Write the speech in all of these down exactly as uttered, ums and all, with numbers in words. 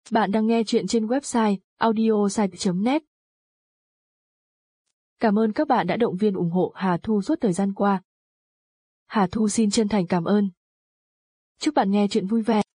Bạn đang nghe chuyện trên website audiosite chấm net. Cảm ơn các bạn đã động viên ủng hộ Hà Thu suốt thời gian qua. Hà Thu xin chân thành cảm ơn. Chúc bạn nghe chuyện vui vẻ.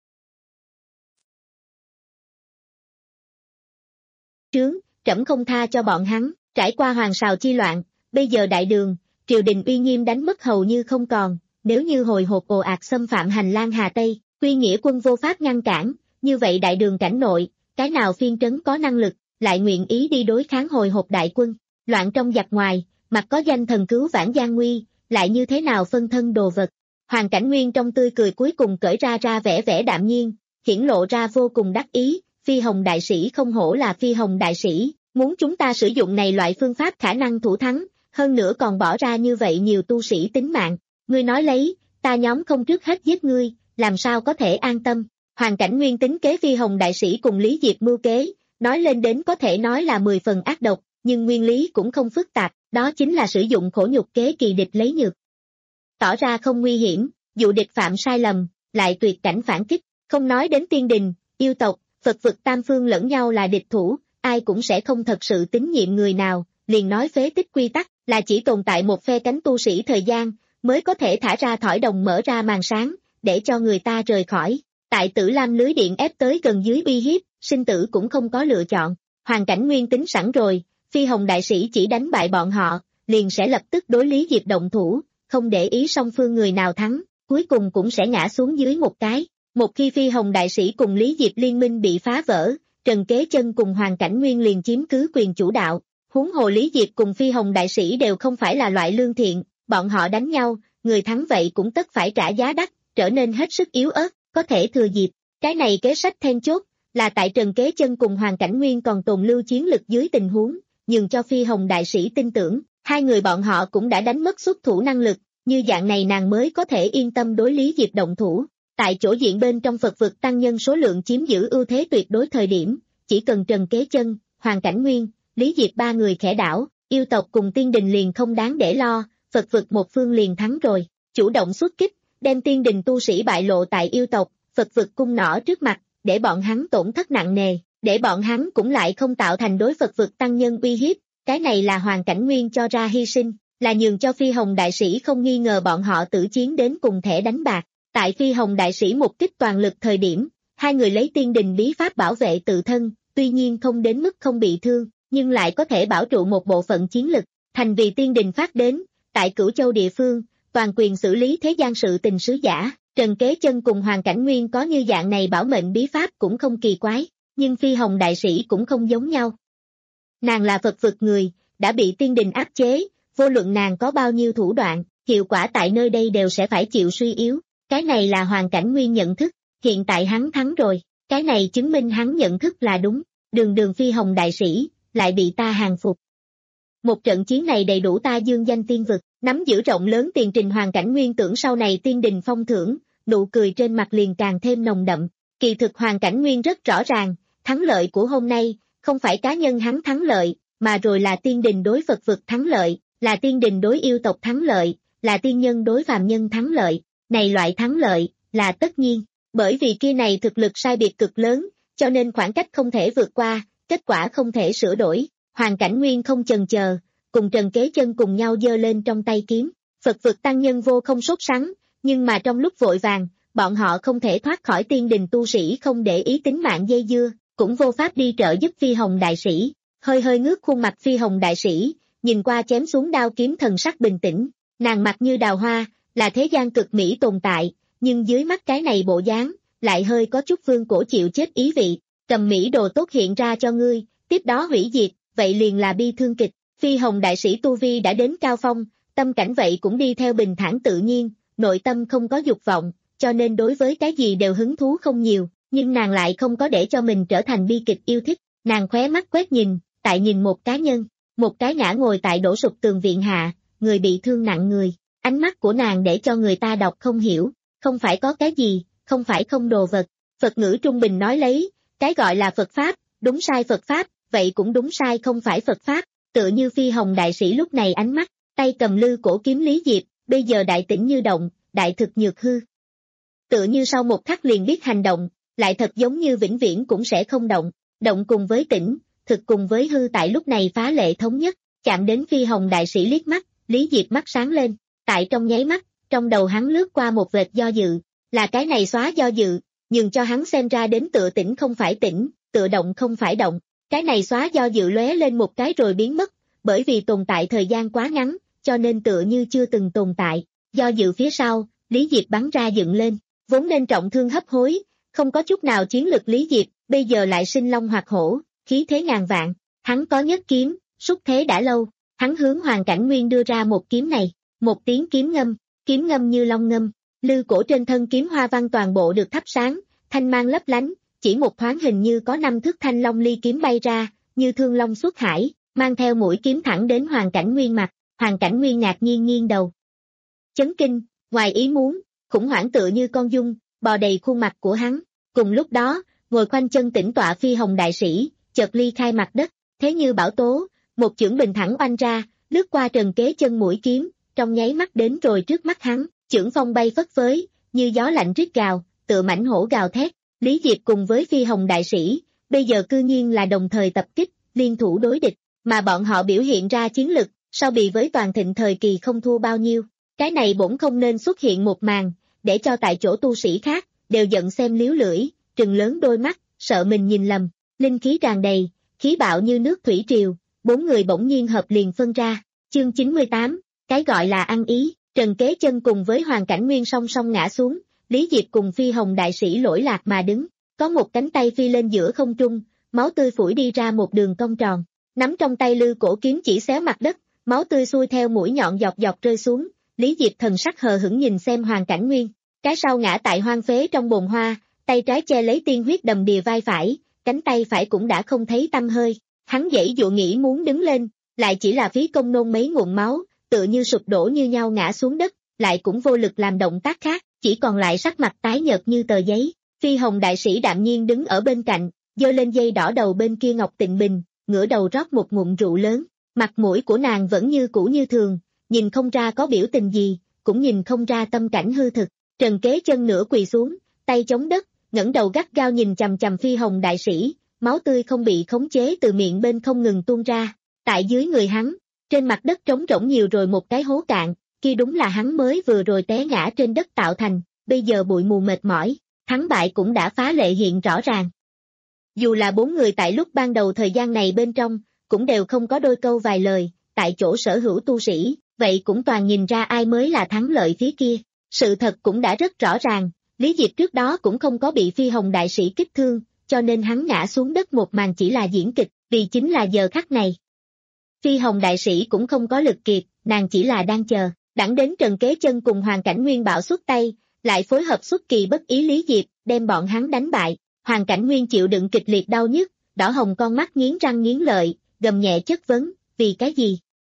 Trướng, trẫm không tha cho bọn hắn, trải qua hoàng sào chi loạn, bây giờ đại đường, triều đình uy nghiêm đánh mất hầu như không còn, nếu như hồi hộp ồ ạt xâm phạm hành lang Hà Tây, quy nghĩa quân vô pháp ngăn cản, như vậy đại đường cảnh nội, cái nào phiên trấn có năng lực, lại nguyện ý đi đối kháng hồi hộp đại quân, loạn trong giặc ngoài, mặt có danh thần cứu vãn gian nguy, lại như thế nào phân thân đồ vật. Hoàng Cảnh Nguyên trong tươi cười cuối cùng cởi ra ra vẻ vẻ đạm nhiên, hiển lộ ra vô cùng đắc ý, Phi Hồng đại sĩ không hổ là Phi Hồng đại sĩ, muốn chúng ta sử dụng này loại phương pháp khả năng thủ thắng, hơn nữa còn bỏ ra như vậy nhiều tu sĩ tính mạng, ngươi nói lấy, ta nhóm không trước hết giết ngươi, làm sao có thể an tâm. Hoàng Cảnh Nguyên tính kế Phi Hồng đại sĩ cùng Lý Diệp mưu kế, nói lên đến có thể nói là mười phần ác độc, nhưng nguyên lý cũng không phức tạp, đó chính là sử dụng khổ nhục kế kỳ địch lấy nhược. Tỏ ra không nguy hiểm, dụ địch phạm sai lầm, lại tuyệt cảnh phản kích, không nói đến tiên đình, yêu tộc, Phật vực tam phương lẫn nhau là địch thủ, ai cũng sẽ không thật sự tín nhiệm người nào, liền nói phế tích quy tắc, là chỉ tồn tại một phe cánh tu sĩ thời gian, mới có thể thả ra thỏi đồng mở ra màn sáng, để cho người ta rời khỏi. Tại Tử Lam lưới điện ép tới gần dưới uy hiếp, sinh tử cũng không có lựa chọn. Hoàng Cảnh Nguyên tính sẵn rồi, Phi Hồng đại sĩ chỉ đánh bại bọn họ, liền sẽ lập tức đối Lý Diệp động thủ, không để ý song phương người nào thắng, cuối cùng cũng sẽ ngã xuống dưới một cái. Một khi Phi Hồng đại sĩ cùng Lý Diệp liên minh bị phá vỡ, Trần Kế Chân cùng Hoàng Cảnh Nguyên liền chiếm cứ quyền chủ đạo. Huống hồ Lý Diệp cùng Phi Hồng đại sĩ đều không phải là loại lương thiện, bọn họ đánh nhau, người thắng vậy cũng tất phải trả giá đắt, trở nên hết sức yếu ớt, có thể thừa dịp. Cái này kế sách then chốt, là tại Trần Kế Chân cùng Hoàng Cảnh Nguyên còn tồn lưu chiến lực dưới tình huống, nhường cho Phi Hồng đại sĩ tin tưởng, hai người bọn họ cũng đã đánh mất xuất thủ năng lực, như dạng này nàng mới có thể yên tâm đối Lý Diệp động thủ. Tại chỗ diện bên trong Phật vực tăng nhân số lượng chiếm giữ ưu thế tuyệt đối thời điểm, chỉ cần Trần Kế Chân, Hoàng Cảnh Nguyên, Lý Diệp ba người khẽ đảo, yêu tộc cùng tiên đình liền không đáng để lo, Phật vực một phương liền thắng rồi, chủ động xuất kích, đem tiên đình tu sĩ bại lộ tại yêu tộc, Phật vực cung nỏ trước mặt, để bọn hắn tổn thất nặng nề, để bọn hắn cũng lại không tạo thành đối Phật vực tăng nhân uy hiếp, cái này là Hoàng Cảnh Nguyên cho ra hy sinh, là nhường cho Phi Hồng đại sĩ không nghi ngờ bọn họ tử chiến đến cùng thể đánh bạc. Tại Phi Hồng đại sĩ mục kích toàn lực thời điểm, hai người lấy tiên đình bí pháp bảo vệ tự thân, tuy nhiên không đến mức không bị thương, nhưng lại có thể bảo trụ một bộ phận chiến lực, thành vì tiên đình phát đến, tại Cửu Châu địa phương, toàn quyền xử lý thế gian sự tình sứ giả, Trần Kế Chân cùng Hoàng Cảnh Nguyên có như dạng này bảo mệnh bí pháp cũng không kỳ quái, nhưng Phi Hồng đại sĩ cũng không giống nhau. Nàng là Phật vực người, đã bị tiên đình áp chế, vô luận nàng có bao nhiêu thủ đoạn, hiệu quả tại nơi đây đều sẽ phải chịu suy yếu. Cái này là Hoàng Cảnh Nguyên nhận thức, hiện tại hắn thắng rồi, cái này chứng minh hắn nhận thức là đúng, đường đường Phi Hồng đại sĩ, lại bị ta hàng phục. Một trận chiến này đầy đủ ta dương danh tiên vực, nắm giữ rộng lớn tiền trình Hoàng Cảnh Nguyên tưởng sau này tiên đình phong thưởng, nụ cười trên mặt liền càng thêm nồng đậm, kỳ thực Hoàng Cảnh Nguyên rất rõ ràng, thắng lợi của hôm nay, không phải cá nhân hắn thắng lợi, mà rồi là tiên đình đối Phật vực thắng lợi, là tiên đình đối yêu tộc thắng lợi, là tiên nhân đối phàm nhân thắng lợi. Này loại thắng lợi, là tất nhiên, bởi vì kia này thực lực sai biệt cực lớn, cho nên khoảng cách không thể vượt qua, kết quả không thể sửa đổi. Hoàng Cảnh Nguyên không chần chờ, cùng Trần Kế Chân cùng nhau giơ lên trong tay kiếm, Phật vực tăng nhân vô không sốt sắng, nhưng mà trong lúc vội vàng, bọn họ không thể thoát khỏi tiên đình tu sĩ không để ý tính mạng dây dưa, cũng vô pháp đi trợ giúp Phi Hồng đại sĩ, hơi hơi ngước khuôn mặt Phi Hồng đại sĩ, nhìn qua chém xuống đao kiếm thần sắc bình tĩnh, nàng mặt như đào hoa, là thế gian cực mỹ tồn tại, nhưng dưới mắt cái này bộ dáng, lại hơi có chút vương cổ chịu chết ý vị, cầm mỹ đồ tốt hiện ra cho ngươi, tiếp đó hủy diệt, vậy liền là bi thương kịch. Phi Hồng đại sĩ tu vi đã đến cao phong, tâm cảnh vậy cũng đi theo bình thản tự nhiên, nội tâm không có dục vọng, cho nên đối với cái gì đều hứng thú không nhiều, nhưng nàng lại không có để cho mình trở thành bi kịch yêu thích, nàng khóe mắt quét nhìn, tại nhìn một cá nhân, một cái ngã ngồi tại đổ sụp tường viện hạ, người bị thương nặng người. Ánh mắt của nàng để cho người ta đọc không hiểu, không phải có cái gì, không phải không đồ vật. Phật ngữ trung bình nói lấy, cái gọi là Phật Pháp, đúng sai Phật Pháp, vậy cũng đúng sai không phải Phật Pháp, tựa như Phi Hồng đại sĩ lúc này ánh mắt, tay cầm lư cổ kiếm Lý Diệp, bây giờ đại tĩnh như động, đại thực nhược hư. Tựa như sau một khắc liền biết hành động, lại thật giống như vĩnh viễn cũng sẽ không động, động cùng với tĩnh, thực cùng với hư tại lúc này phá lệ thống nhất, chạm đến Phi Hồng đại sĩ liếc mắt, Lý Diệp mắt sáng lên, tại trong nháy mắt, trong đầu hắn lướt qua một vệt do dự, là cái này xóa do dự, nhưng cho hắn xem ra đến tựa tĩnh không phải tĩnh, tựa động không phải động, cái này xóa do dự lóe lên một cái rồi biến mất, bởi vì tồn tại thời gian quá ngắn, cho nên tựa như chưa từng tồn tại, do dự phía sau, Lý Diệp bắn ra dựng lên, vốn nên trọng thương hấp hối, không có chút nào chiến lực Lý Diệp, bây giờ lại sinh long hoặc hổ, khí thế ngàn vạn, hắn có nhất kiếm, xúc thế đã lâu, hắn hướng Hoàng Cảnh Nguyên đưa ra một kiếm này, một tiếng kiếm ngâm, kiếm ngâm như long ngâm, lư cổ trên thân kiếm hoa văn toàn bộ được thắp sáng, thanh mang lấp lánh, chỉ một thoáng hình như có năm thước thanh long ly kiếm bay ra, như thương long xuất hải, mang theo mũi kiếm thẳng đến Hoàng Cảnh Nguyên mặt, Hoàng Cảnh Nguyên ngạc nhiên nghiêng đầu. Chấn kinh, ngoài ý muốn, khủng hoảng tựa như con dung, bò đầy khuôn mặt của hắn, cùng lúc đó, ngồi khoanh chân tĩnh tọa Phi Hồng đại sĩ, chợt ly khai mặt đất, thế như bão tố, một chưởng bình thẳng oanh ra, lướt qua Trần Kế Chân mũi kiếm, trong nháy mắt đến rồi trước mắt hắn, chưởng phong bay phất phới, như gió lạnh rít gào, tựa mãnh hổ gào thét, Lý Diệp cùng với Phi Hồng đại sĩ, bây giờ cư nhiên là đồng thời tập kích, liên thủ đối địch, mà bọn họ biểu hiện ra chiến lực, so bì với toàn thịnh thời kỳ không thua bao nhiêu, cái này bổn không nên xuất hiện một màn, để cho tại chỗ tu sĩ khác, đều giận xem liếu lưỡi, trừng lớn đôi mắt, sợ mình nhìn lầm, linh khí tràn đầy, khí bạo như nước thủy triều, bốn người bỗng nhiên hợp liền phân ra, chương chín mươi tám, cái gọi là ăn ý, Trần Kế Chân cùng với Hoàng Cảnh Nguyên song song ngã xuống, Lý Diệp cùng Phi Hồng đại sĩ lỗi lạc mà đứng, có một cánh tay phi lên giữa không trung, máu tươi phủi đi ra một đường cong tròn, nắm trong tay lư cổ kiếm chỉ xéo mặt đất, máu tươi xuôi theo mũi nhọn dọc dọc rơi xuống, Lý Diệp thần sắc hờ hững nhìn xem Hoàng Cảnh Nguyên, cái sau ngã tại hoang phế trong bồn hoa, tay trái che lấy tiên huyết đầm đìa vai phải, cánh tay phải cũng đã không thấy tăm hơi, hắn giãy dụa nghĩ muốn đứng lên, lại chỉ là phí công nôn mấy nguồn máu, tựa như sụp đổ như nhau ngã xuống đất, lại cũng vô lực làm động tác khác, chỉ còn lại sắc mặt tái nhợt như tờ giấy. Phi Hồng đại sĩ đạm nhiên đứng ở bên cạnh, giơ lên dây đỏ đầu bên kia Ngọc Tịnh Bình, ngửa đầu rót một ngụm rượu lớn, mặt mũi của nàng vẫn như cũ như thường, nhìn không ra có biểu tình gì, cũng nhìn không ra tâm cảnh hư thực. Trần Kế Chân nửa quỳ xuống, tay chống đất, ngẩng đầu gắt gao nhìn chằm chằm Phi Hồng đại sĩ, máu tươi không bị khống chế từ miệng bên không ngừng tuôn ra. Tại dưới người hắn, trên mặt đất trống rỗng nhiều rồi một cái hố cạn, kia đúng là hắn mới vừa rồi té ngã trên đất tạo thành, bây giờ bụi mù mệt mỏi, thắng bại cũng đã phá lệ hiện rõ ràng. Dù là bốn người tại lúc ban đầu thời gian này bên trong, cũng đều không có đôi câu vài lời, tại chỗ sở hữu tu sĩ, vậy cũng toàn nhìn ra ai mới là thắng lợi phía kia. Sự thật cũng đã rất rõ ràng, Lý Diệp trước đó cũng không có bị Phi Hồng đại sĩ kích thương, cho nên hắn ngã xuống đất một màn chỉ là diễn kịch, vì chính là giờ khắc này. Phi Hồng đại sĩ cũng không có lực kiệt, nàng chỉ là đang chờ, đẳng đến Trần Kế Chân cùng Hoàng Cảnh Nguyên bạo xuất tay, lại phối hợp xuất kỳ bất ý Lý Diệp, đem bọn hắn đánh bại. Hoàng Cảnh Nguyên chịu đựng kịch liệt đau nhức, đỏ hồng con mắt nghiến răng nghiến lợi, gầm nhẹ chất vấn, vì cái gì?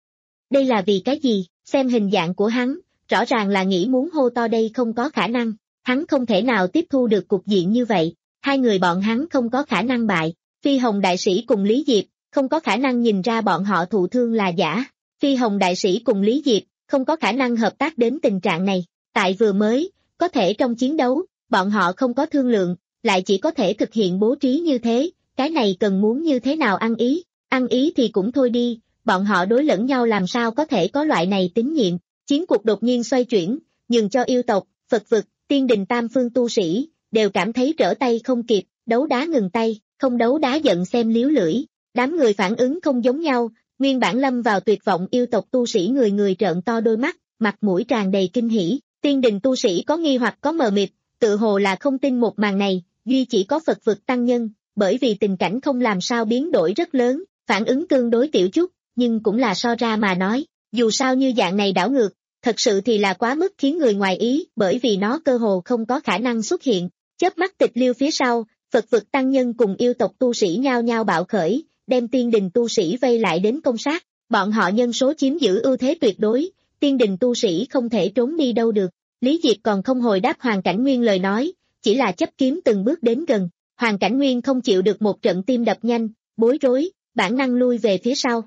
Đây là vì cái gì? Xem hình dạng của hắn, rõ ràng là nghĩ muốn hô to đây không có khả năng, hắn không thể nào tiếp thu được cục diện như vậy, hai người bọn hắn không có khả năng bại, Phi Hồng đại sĩ cùng Lý Diệp, không có khả năng nhìn ra bọn họ thụ thương là giả, Phi Hồng đại sĩ cùng Lý Diệp, không có khả năng hợp tác đến tình trạng này, tại vừa mới, có thể trong chiến đấu, bọn họ không có thương lượng, lại chỉ có thể thực hiện bố trí như thế, cái này cần muốn như thế nào ăn ý, ăn ý thì cũng thôi đi, bọn họ đối lẫn nhau làm sao có thể có loại này tín nhiệm, chiến cuộc đột nhiên xoay chuyển, nhường cho yêu tộc, Phật vực, tiên đình tam phương tu sĩ, đều cảm thấy trở tay không kịp, đấu đá ngừng tay, không đấu đá giận xem liếu lưỡi, đám người phản ứng không giống nhau, nguyên bản lâm vào tuyệt vọng yêu tộc tu sĩ người người trợn to đôi mắt, mặt mũi tràn đầy kinh hỉ, tiên đình tu sĩ có nghi hoặc có mờ mịt, tự hồ là không tin một màn này, duy chỉ có Phật vực tăng nhân, bởi vì tình cảnh không làm sao biến đổi rất lớn, phản ứng tương đối tiểu chút, nhưng cũng là so ra mà nói, dù sao như dạng này đảo ngược, thật sự thì là quá mức khiến người ngoài ý, bởi vì nó cơ hồ không có khả năng xuất hiện. Chớp mắt tịch liêu phía sau, Phật vực tăng nhân cùng yêu tộc tu sĩ nhao nhao bạo khởi, đem tiên đình tu sĩ vây lại đến công sát, bọn họ nhân số chiếm giữ ưu thế tuyệt đối, tiên đình tu sĩ không thể trốn đi đâu được. Lý Diệp còn không hồi đáp Hoàng Cảnh Nguyên lời nói, chỉ là chấp kiếm từng bước đến gần, Hoàng Cảnh Nguyên không chịu được một trận tim đập nhanh, bối rối, bản năng lui về phía sau.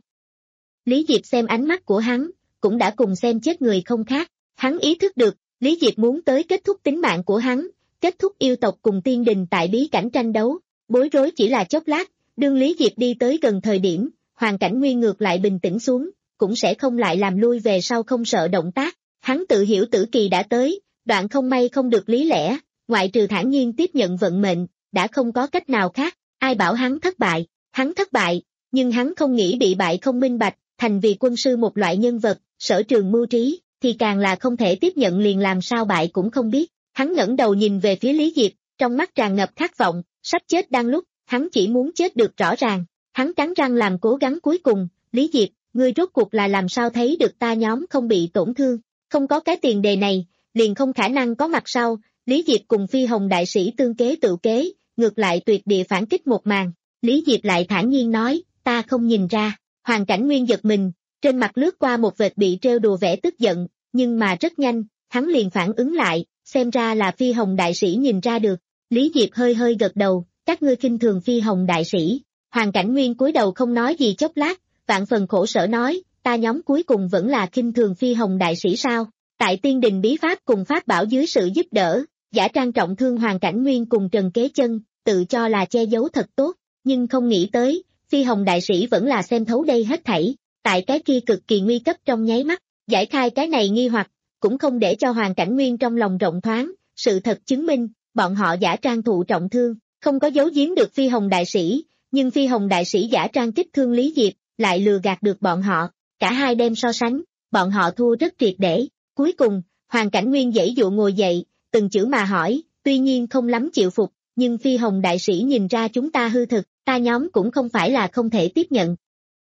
Lý Diệp xem ánh mắt của hắn, cũng đã cùng xem chết người không khác, hắn ý thức được, Lý Diệp muốn tới kết thúc tính mạng của hắn, kết thúc yêu tộc cùng tiên đình tại bí cảnh tranh đấu, bối rối chỉ là chốc lát, đương Lý Diệp đi tới gần thời điểm, Hoàng Cảnh Nguyên ngược lại bình tĩnh xuống, cũng sẽ không lại làm lui về sau không sợ động tác, hắn tự hiểu tử kỳ đã tới, đoạn không may không được lý lẽ, ngoại trừ thản nhiên tiếp nhận vận mệnh, đã không có cách nào khác, ai bảo hắn thất bại, hắn thất bại, nhưng hắn không nghĩ bị bại không minh bạch, thành vì quân sư một loại nhân vật, sở trường mưu trí, thì càng là không thể tiếp nhận liền làm sao bại cũng không biết, hắn ngẩng đầu nhìn về phía Lý Diệp, trong mắt tràn ngập khát vọng, sắp chết đang lúc, hắn chỉ muốn chết được rõ ràng, hắn cắn răng làm cố gắng cuối cùng, Lý Diệp, ngươi rốt cuộc là làm sao thấy được ta nhóm không bị tổn thương, không có cái tiền đề này, liền không khả năng có mặt sau, Lý Diệp cùng Phi Hồng đại sĩ tương kế tự kế, ngược lại tuyệt địa phản kích một màn, Lý Diệp lại thản nhiên nói, ta không nhìn ra, Hoàng Cảnh Nguyên giật mình, trên mặt lướt qua một vệt bị trêu đùa vẻ tức giận, nhưng mà rất nhanh, hắn liền phản ứng lại, xem ra là Phi Hồng đại sĩ nhìn ra được, Lý Diệp hơi hơi gật đầu, các ngươi khinh thường Phi Hồng đại sĩ, Hoàng Cảnh Nguyên cúi đầu không nói gì chốc lát, vạn phần khổ sở nói, ta nhóm cuối cùng vẫn là khinh thường Phi Hồng đại sĩ sao, tại tiên đình bí pháp cùng pháp bảo dưới sự giúp đỡ, giả trang trọng thương Hoàng Cảnh Nguyên cùng Trần Kế Chân, tự cho là che giấu thật tốt, nhưng không nghĩ tới, Phi Hồng đại sĩ vẫn là xem thấu đây hết thảy, tại cái kia cực kỳ nguy cấp trong nháy mắt, giải khai cái này nghi hoặc, cũng không để cho Hoàng Cảnh Nguyên trong lòng rộng thoáng, sự thật chứng minh, bọn họ giả trang thụ trọng thương, không có giấu giếm được Phi Hồng đại sĩ, nhưng Phi Hồng đại sĩ giả trang kích thương Lý Diệp, lại lừa gạt được bọn họ, cả hai đem so sánh, bọn họ thua rất triệt để, cuối cùng, Hoàng Cảnh Nguyên giãy dụ ngồi dậy, từng chữ mà hỏi, tuy nhiên không lắm chịu phục, nhưng Phi Hồng đại sĩ nhìn ra chúng ta hư thực, ta nhóm cũng không phải là không thể tiếp nhận.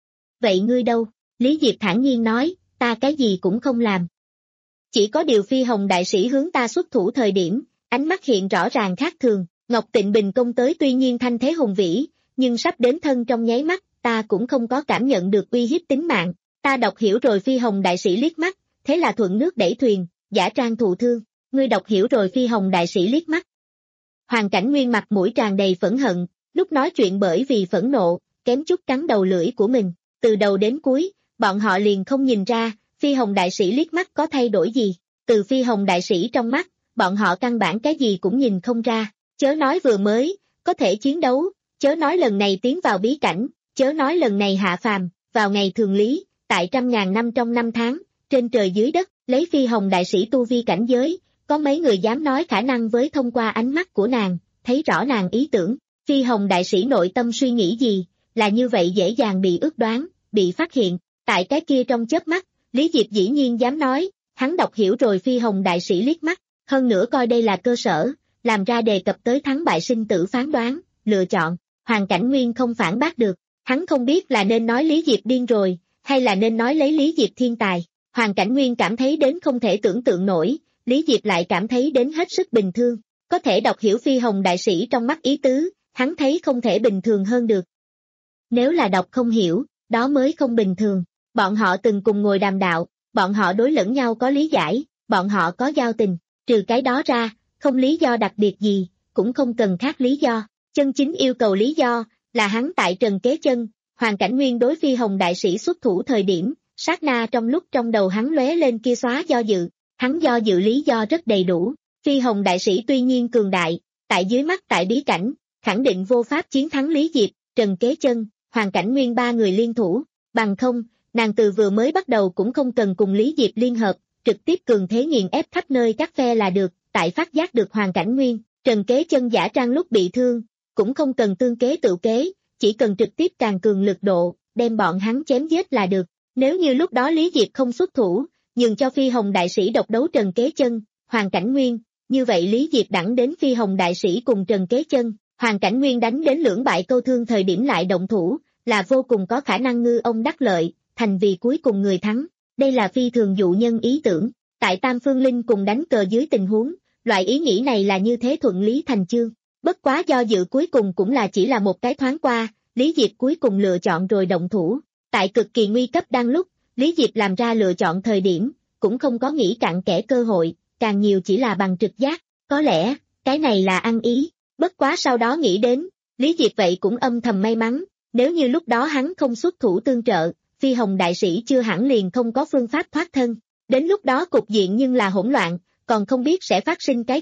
Vậy ngươi đâu? Lý Diệp thản nhiên nói, ta cái gì cũng không làm. Chỉ có điều Phi Hồng đại sĩ hướng ta xuất thủ thời điểm, ánh mắt hiện rõ ràng khác thường, Ngọc Tịnh Bình công tới tuy nhiên thanh thế hùng vĩ, nhưng sắp đến thân trong nháy mắt, ta cũng không có cảm nhận được uy hiếp tính mạng, ta đọc hiểu rồi. Phi Hồng đại sĩ liếc mắt, thế là thuận nước đẩy thuyền, giả trang thụ thương, ngươi đọc hiểu rồi. Phi Hồng đại sĩ liếc mắt. Hoàng Cảnh Nguyên mặt mũi tràn đầy phẫn hận, lúc nói chuyện bởi vì phẫn nộ, kém chút cắn đầu lưỡi của mình, từ đầu đến cuối, bọn họ liền không nhìn ra, Phi Hồng đại sĩ liếc mắt có thay đổi gì, từ Phi Hồng đại sĩ trong mắt, bọn họ căn bản cái gì cũng nhìn không ra, chớ nói vừa mới, có thể chiến đấu, chớ nói lần này tiến vào bí cảnh, chớ nói lần này hạ phàm, vào ngày thường lý, tại trăm ngàn năm trong năm tháng, trên trời dưới đất, lấy Phi Hồng đại sĩ tu vi cảnh giới, có mấy người dám nói khả năng với thông qua ánh mắt của nàng, thấy rõ nàng ý tưởng, Phi Hồng đại sĩ nội tâm suy nghĩ gì, là như vậy dễ dàng bị ước đoán, bị phát hiện, tại cái kia trong chớp mắt, Lý Diệp dĩ nhiên dám nói, hắn đọc hiểu rồi. Phi Hồng đại sĩ liếc mắt, hơn nữa coi đây là cơ sở, làm ra đề cập tới thắng bại sinh tử phán đoán, lựa chọn, Hoàng Cảnh Nguyên không phản bác được, hắn không biết là nên nói Lý Diệp điên rồi, hay là nên nói lấy Lý Diệp thiên tài, Hoàng Cảnh Nguyên cảm thấy đến không thể tưởng tượng nổi, Lý Diệp lại cảm thấy đến hết sức bình thường, có thể đọc hiểu Phi Hồng đại sĩ trong mắt ý tứ, hắn thấy không thể bình thường hơn được. Nếu là đọc không hiểu, đó mới không bình thường, bọn họ từng cùng ngồi đàm đạo, bọn họ đối lẫn nhau có lý giải, bọn họ có giao tình, trừ cái đó ra, không lý do đặc biệt gì, cũng không cần khác lý do, chân chính yêu cầu lý do, là hắn tại Trần Kế Chân, Hoàng Cảnh Nguyên đối Phi Hồng đại sĩ xuất thủ thời điểm, sát na trong lúc trong đầu hắn lóe lên kia xóa do dự, hắn do dự lý do rất đầy đủ, Phi Hồng đại sĩ tuy nhiên cường đại, tại dưới mắt tại bí cảnh, khẳng định vô pháp chiến thắng Lý Diệp, Trần Kế Chân, Hoàng Cảnh Nguyên ba người liên thủ, bằng không, nàng từ vừa mới bắt đầu cũng không cần cùng Lý Diệp liên hợp, trực tiếp cường thế nghiền ép khắp nơi các phe là được, tại phát giác được Hoàng Cảnh Nguyên, Trần Kế Chân giả trang lúc bị thương, cũng không cần tương kế tự kế, chỉ cần trực tiếp càng cường lực độ, đem bọn hắn chém giết là được, nếu như lúc đó Lý Diệp không xuất thủ, nhường cho Phi Hồng đại sĩ độc đấu Trần Kế Chân, Hoàng Cảnh Nguyên, như vậy Lý Diệp đẳng đến Phi Hồng đại sĩ cùng Trần Kế Chân, Hoàng Cảnh Nguyên đánh đến lưỡng bại câu thương thời điểm lại động thủ, là vô cùng có khả năng ngư ông đắc lợi, thành vì cuối cùng người thắng, đây là phi thường dụ nhân ý tưởng, tại Tam Phương Linh cùng đánh cờ dưới tình huống, loại ý nghĩ này là như thế thuận lý thành chương, bất quá do dự cuối cùng cũng là chỉ là một cái thoáng qua, Lý Diệp cuối cùng lựa chọn rồi động thủ, tại cực kỳ nguy cấp đang lúc, Lý Diệp làm ra lựa chọn thời điểm, cũng không có nghĩ cặn kẽ cơ hội, càng nhiều chỉ là bằng trực giác, có lẽ, cái này là ăn ý, bất quá sau đó nghĩ đến, Lý Diệp vậy cũng âm thầm may mắn, nếu như lúc đó hắn không xuất thủ tương trợ, Phi Hồng đại sĩ chưa hẳn liền không có phương pháp thoát thân, đến lúc đó cục diện nhưng là hỗn loạn, còn không biết sẽ phát sinh cái gì,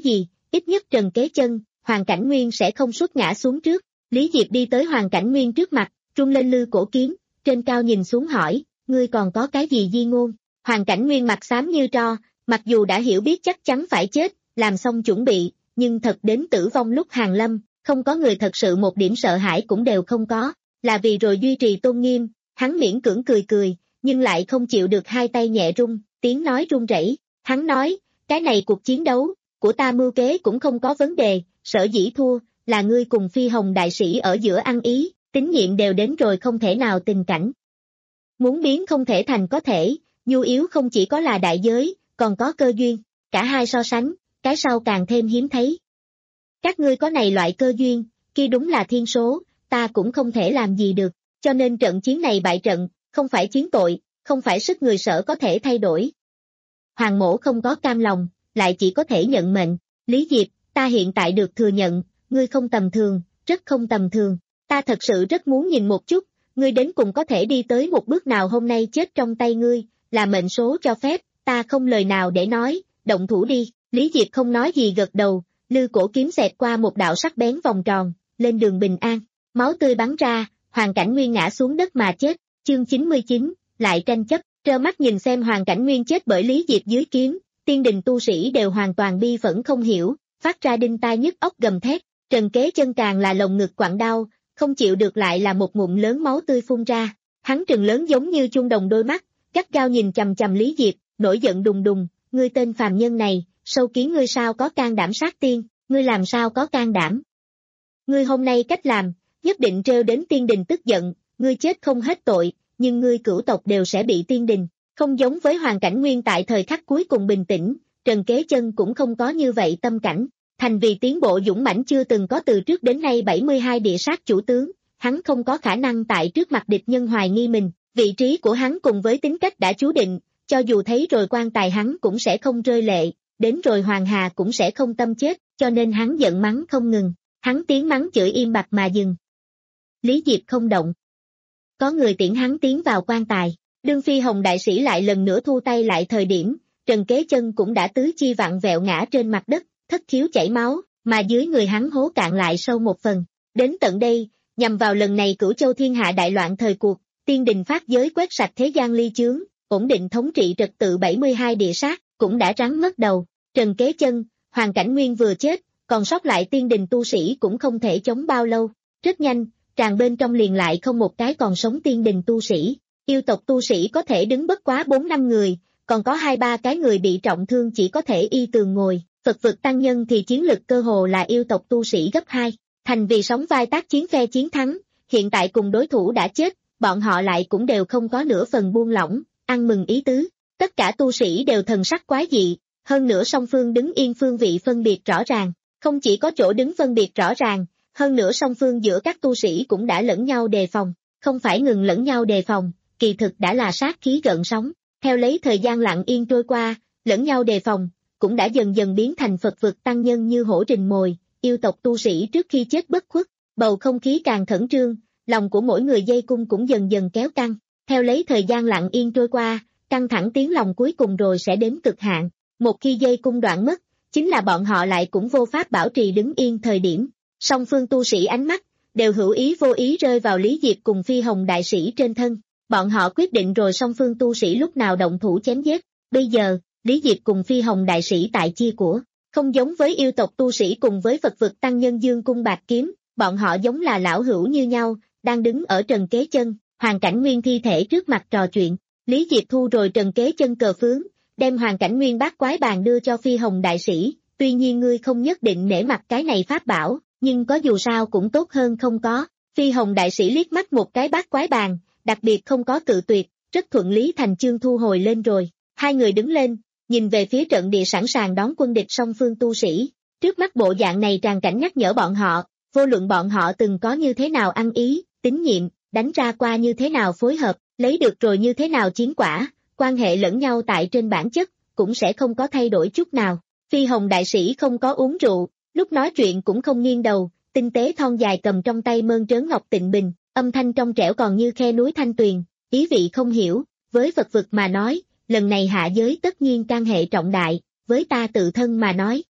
ít nhất Trần Kế Chân, Hoàng Cảnh Nguyên sẽ không sút ngã xuống trước. Lý Diệp đi tới Hoàng Cảnh Nguyên trước mặt, trung lên lư cổ kiếm, trên cao nhìn xuống hỏi, ngươi còn có cái gì di ngôn? Hoàng Cảnh Nguyên mặt xám như tro, mặc dù đã hiểu biết chắc chắn phải chết, làm xong chuẩn bị, nhưng thật đến tử vong lúc hàng lâm, không có người thật sự một điểm sợ hãi cũng đều không có, là vì rồi duy trì tôn nghiêm, hắn miễn cưỡng cười cười, nhưng lại không chịu được hai tay nhẹ run, tiếng nói run rẩy. Hắn nói, cái này cuộc chiến đấu, của ta mưu kế cũng không có vấn đề, sở dĩ thua, là ngươi cùng Phi Hồng đại sĩ ở giữa ăn ý, tín nhiệm đều đến rồi không thể nào tình cảnh. Muốn biến không thể thành có thể, nhu yếu không chỉ có là đại giới, còn có cơ duyên, cả hai so sánh, cái sau càng thêm hiếm thấy. Các ngươi có này loại cơ duyên, kia đúng là thiên số, ta cũng không thể làm gì được, cho nên trận chiến này bại trận, không phải chiến tội, không phải sức người sở có thể thay đổi. Hoàng mổ không có cam lòng, lại chỉ có thể nhận mệnh. Lý Diệp, ta hiện tại được thừa nhận, ngươi không tầm thường, rất không tầm thường, ta thật sự rất muốn nhìn một chút, ngươi đến cùng có thể đi tới một bước nào hôm nay chết trong tay ngươi, là mệnh số cho phép, ta không lời nào để nói, động thủ đi. Lý Diệp không nói gì gật đầu, lư cổ kiếm xẹt qua một đạo sắc bén vòng tròn, lên đường bình an, máu tươi bắn ra, Hoàng Cảnh Nguyên ngã xuống đất mà chết. Chương chín mươi chín, lại tranh chấp, trơ mắt nhìn xem Hoàng Cảnh Nguyên chết bởi Lý Diệp dưới kiếm, tiên đình tu sĩ đều hoàn toàn bi phẫn không hiểu, phát ra đinh tai nhức óc gầm thét. Trần Kế Chân càng là lồng ngực quặn đau, không chịu được lại là một ngụm lớn máu tươi phun ra, hắn trừng lớn giống như chuông đồng đôi mắt, gắt gao nhìn chằm chằm Lý Diệp, nổi giận đùng đùng, ngươi tên phàm nhân này, sâu kiến ngươi sao có can đảm sát tiên, ngươi làm sao có can đảm? Ngươi hôm nay cách làm, nhất định trêu đến tiên đình tức giận, ngươi chết không hết tội, nhưng ngươi cửu tộc đều sẽ bị tiên đình, không giống với Hoàng Cảnh Nguyên tại thời khắc cuối cùng bình tĩnh, Trần Kế Chân cũng không có như vậy tâm cảnh. Thành vì tiến bộ dũng mãnh chưa từng có từ trước đến nay bảy mươi hai địa sát chủ tướng, hắn không có khả năng tại trước mặt địch nhân hoài nghi mình, vị trí của hắn cùng với tính cách đã chú định, cho dù thấy rồi quan tài hắn cũng sẽ không rơi lệ, đến rồi Hoàng Hà cũng sẽ không tâm chết, cho nên hắn giận mắng không ngừng, hắn tiếng mắng chửi im bặt mà dừng. Lý Diệp không động. Có người tiễn hắn tiến vào quan tài, đương Phi Hồng đại sĩ lại lần nữa thu tay lại thời điểm, Trần Kế Chân cũng đã tứ chi vặn vẹo ngã trên mặt đất, thất khiếu chảy máu, mà dưới người hắn hố cạn lại sâu một phần. Đến tận đây, nhằm vào lần này Cửu Châu thiên hạ đại loạn thời cuộc, tiên đình phát giới quét sạch thế gian ly chướng, ổn định thống trị trật tự bảy mươi hai địa sát, cũng đã rắn mất đầu. Trần Kế Chân, Hoàng Cảnh Nguyên vừa chết, còn sót lại tiên đình tu sĩ cũng không thể chống bao lâu. Rất nhanh, tràn bên trong liền lại không một cái còn sống tiên đình tu sĩ. Yêu tộc tu sĩ có thể đứng bất quá bốn năm người, còn có hai ba cái người bị trọng thương chỉ có thể y tường ngồi. Phật vực tăng nhân thì chiến lực cơ hồ là yêu tộc tu sĩ gấp hai, thành vì sóng vai tác chiến phe chiến thắng, hiện tại cùng đối thủ đã chết, bọn họ lại cũng đều không có nửa phần buông lỏng, ăn mừng ý tứ. Tất cả tu sĩ đều thần sắc quái dị, hơn nữa song phương đứng yên phương vị phân biệt rõ ràng, không chỉ có chỗ đứng phân biệt rõ ràng, hơn nữa song phương giữa các tu sĩ cũng đã lẫn nhau đề phòng, không phải ngừng lẫn nhau đề phòng, kỳ thực đã là sát khí gợn sóng. Theo lấy thời gian lặng yên trôi qua, lẫn nhau đề phòng cũng đã dần dần biến thành Phật vực tăng nhân như hổ rình mồi, yêu tộc tu sĩ trước khi chết bất khuất, bầu không khí càng khẩn trương, lòng của mỗi người dây cung cũng dần dần kéo căng. Theo lấy thời gian lặng yên trôi qua, căng thẳng tiếng lòng cuối cùng rồi sẽ đến cực hạn, một khi dây cung đoạn mất, chính là bọn họ lại cũng vô pháp bảo trì đứng yên thời điểm. Song phương tu sĩ ánh mắt đều hữu ý vô ý rơi vào Lý Diệp cùng Phi Hồng đại sĩ trên thân, bọn họ quyết định rồi song phương tu sĩ lúc nào động thủ chém giết. Bây giờ, Lý Diệp cùng Phi Hồng đại sĩ tại chia của, không giống với yêu tộc tu sĩ cùng với Phật vực tăng nhân dương cung bạc kiếm, bọn họ giống là lão hữu như nhau, đang đứng ở Trần Kế Chân, Hoàng Cảnh Nguyên thi thể trước mặt trò chuyện. Lý Diệp thu rồi Trần Kế Chân cờ phướng, đem Hoàng Cảnh Nguyên bát quái bàn đưa cho Phi Hồng đại sĩ, tuy nhiên ngươi không nhất định nể mặt cái này pháp bảo, nhưng có dù sao cũng tốt hơn không có. Phi Hồng đại sĩ liếc mắt một cái bát quái bàn, đặc biệt không có cự tuyệt, rất thuận lý thành chương thu hồi lên rồi. Hai người đứng lên, nhìn về phía trận địa sẵn sàng đón quân địch song phương tu sĩ. Trước mắt bộ dạng này tràn cảnh nhắc nhở bọn họ, vô luận bọn họ từng có như thế nào ăn ý, tín nhiệm, đánh ra qua như thế nào phối hợp, lấy được rồi như thế nào chiến quả, quan hệ lẫn nhau tại trên bản chất, cũng sẽ không có thay đổi chút nào. Phi Hồng đại sĩ không có uống rượu, lúc nói chuyện cũng không nghiêng đầu, tinh tế thon dài cầm trong tay mơn trớn ngọc tịnh bình, âm thanh trong trẻo còn như khe núi thanh tuyền, ý vị không hiểu, với Phật vực mà nói, lần này hạ giới tất nhiên can hệ trọng đại, với ta tự thân mà nói,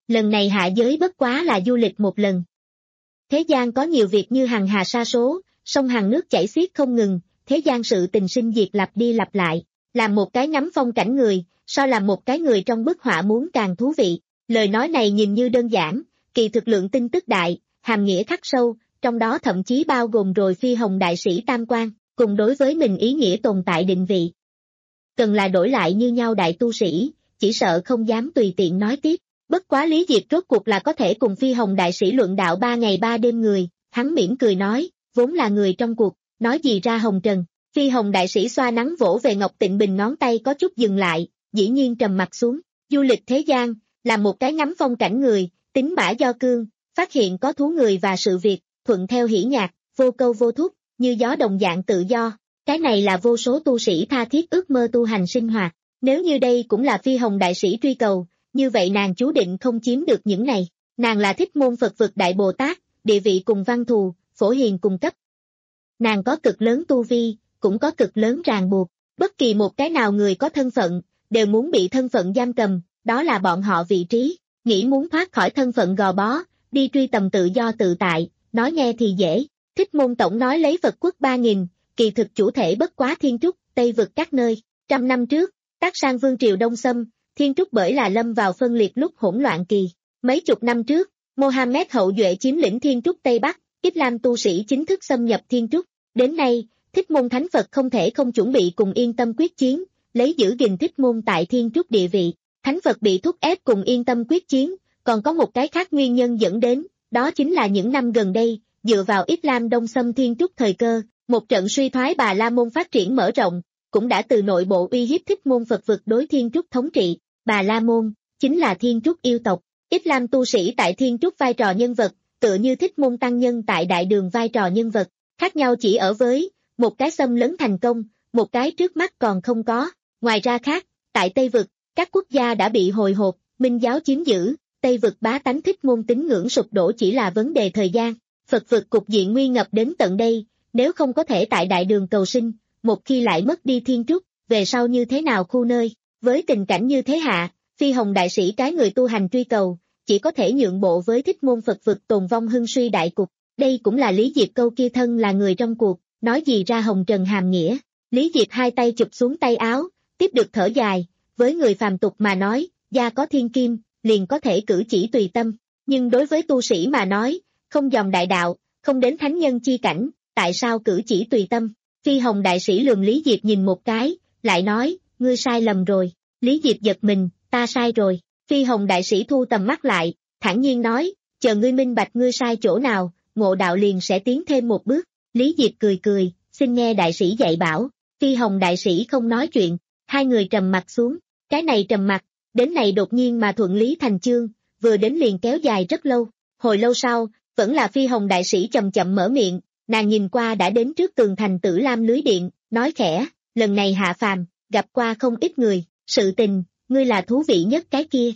lần này hạ giới bất quá là du lịch một lần. Thế gian có nhiều việc như hằng hà sa số, sông hàng nước chảy xiết không ngừng, thế gian sự tình sinh diệt lặp đi lặp lại, làm một cái ngắm phong cảnh người, so làm một cái người trong bức họa muốn càng thú vị. Lời nói này nhìn như đơn giản, kỳ thực lượng tin tức đại, hàm nghĩa khắc sâu, trong đó thậm chí bao gồm rồi phi hồng đại sĩ tam quan, cùng đối với mình ý nghĩa tồn tại định vị. Cần là đổi lại như nhau đại tu sĩ, chỉ sợ không dám tùy tiện nói tiếp. Bất quá Lý Diệp rốt cuộc là có thể cùng phi hồng đại sĩ luận đạo ba ngày ba đêm người, hắn mỉm cười nói, vốn là người trong cuộc, nói gì ra hồng trần. Phi hồng đại sĩ xoa nắng vỗ về Ngọc Tịnh Bình ngón tay có chút dừng lại, dĩ nhiên trầm mặt xuống, du lịch thế gian, là một cái ngắm phong cảnh người, tính bả do cương, phát hiện có thú người và sự việc, thuận theo hỉ nhạc, vô câu vô thúc, như gió đồng dạng tự do, cái này là vô số tu sĩ tha thiết ước mơ tu hành sinh hoạt, nếu như đây cũng là phi hồng đại sĩ truy cầu, như vậy nàng chú định không chiếm được những này, nàng là Thích Môn Phật vực Đại Bồ Tát, địa vị cùng Văn Thù, Phổ Hiền cùng cấp. Nàng có cực lớn tu vi, cũng có cực lớn ràng buộc, bất kỳ một cái nào người có thân phận, đều muốn bị thân phận giam cầm, đó là bọn họ vị trí, nghĩ muốn thoát khỏi thân phận gò bó, đi truy tầm tự do tự tại, nói nghe thì dễ. Thích Môn Tổng nói lấy Phật quốc ba nghìn, kỳ thực chủ thể bất quá Thiên Trúc, Tây vực các nơi, trăm năm trước, tác sang vương triều Đông Xâm, Thiên Trúc bởi là lâm vào phân liệt lúc hỗn loạn kỳ. Mấy chục năm trước, Mohammed hậu duệ chiếm lĩnh Thiên Trúc Tây Bắc, Islam tu sĩ chính thức xâm nhập Thiên Trúc. Đến nay, Thích Môn Thánh Phật không thể không chuẩn bị cùng Yên Tâm quyết chiến, lấy giữ gìn Thích Môn tại Thiên Trúc địa vị. Thánh Phật bị thúc ép cùng Yên Tâm quyết chiến, còn có một cái khác nguyên nhân dẫn đến, đó chính là những năm gần đây, dựa vào Islam đông xâm Thiên Trúc thời cơ, một trận suy thoái Bà La Môn phát triển mở rộng, cũng đã từ nội bộ uy hiếp Thích Môn Phật vực đối Thiên Trúc thống trị. Bà La Môn, chính là Thiên Trúc yêu tộc, Islam tu sĩ tại Thiên Trúc vai trò nhân vật, tựa như Thích Môn tăng nhân tại Đại Đường vai trò nhân vật, khác nhau chỉ ở với, một cái xâm lấn thành công, một cái trước mắt còn không có. Ngoài ra khác, tại Tây Vực, các quốc gia đã bị hồi hộp, Minh giáo chiếm giữ, Tây Vực bá tánh Thích Môn tín ngưỡng sụp đổ chỉ là vấn đề thời gian. Phật vực cục diện nguy ngập đến tận đây, nếu không có thể tại Đại Đường cầu sinh, một khi lại mất đi Thiên Trúc, về sau như thế nào khu nơi. Với tình cảnh như thế hạ, phi hồng đại sĩ cái người tu hành truy cầu, chỉ có thể nhượng bộ với Thích Môn Phật vực tồn vong hưng suy đại cục. Đây cũng là Lý Diệp câu kia thân là người trong cuộc, nói gì ra hồng trần hàm nghĩa. Lý Diệp hai tay chụp xuống tay áo, tiếp được thở dài, với người phàm tục mà nói, gia có thiên kim, liền có thể cử chỉ tùy tâm, nhưng đối với tu sĩ mà nói, không dòng đại đạo, không đến thánh nhân chi cảnh, tại sao cử chỉ tùy tâm? Phi hồng đại sĩ lườm Lý Diệp nhìn một cái, lại nói, ngươi sai lầm rồi. Lý Diệp giật mình, ta sai rồi. Phi hồng đại sĩ thu tầm mắt lại, thản nhiên nói, chờ ngươi minh bạch ngươi sai chỗ nào, ngộ đạo liền sẽ tiến thêm một bước. Lý Diệp cười cười, xin nghe đại sĩ dạy bảo. Phi hồng đại sĩ không nói chuyện, hai người trầm mặt xuống, cái này trầm mặt, đến này đột nhiên mà thuận lý thành chương, vừa đến liền kéo dài rất lâu. Hồi lâu sau, vẫn là phi hồng đại sĩ chậm chậm mở miệng, nàng nhìn qua đã đến trước tường thành Tử Lam lưới điện, nói khẽ, lần này hạ phàm, gặp qua không ít người, sự tình, ngươi là thú vị nhất cái kia.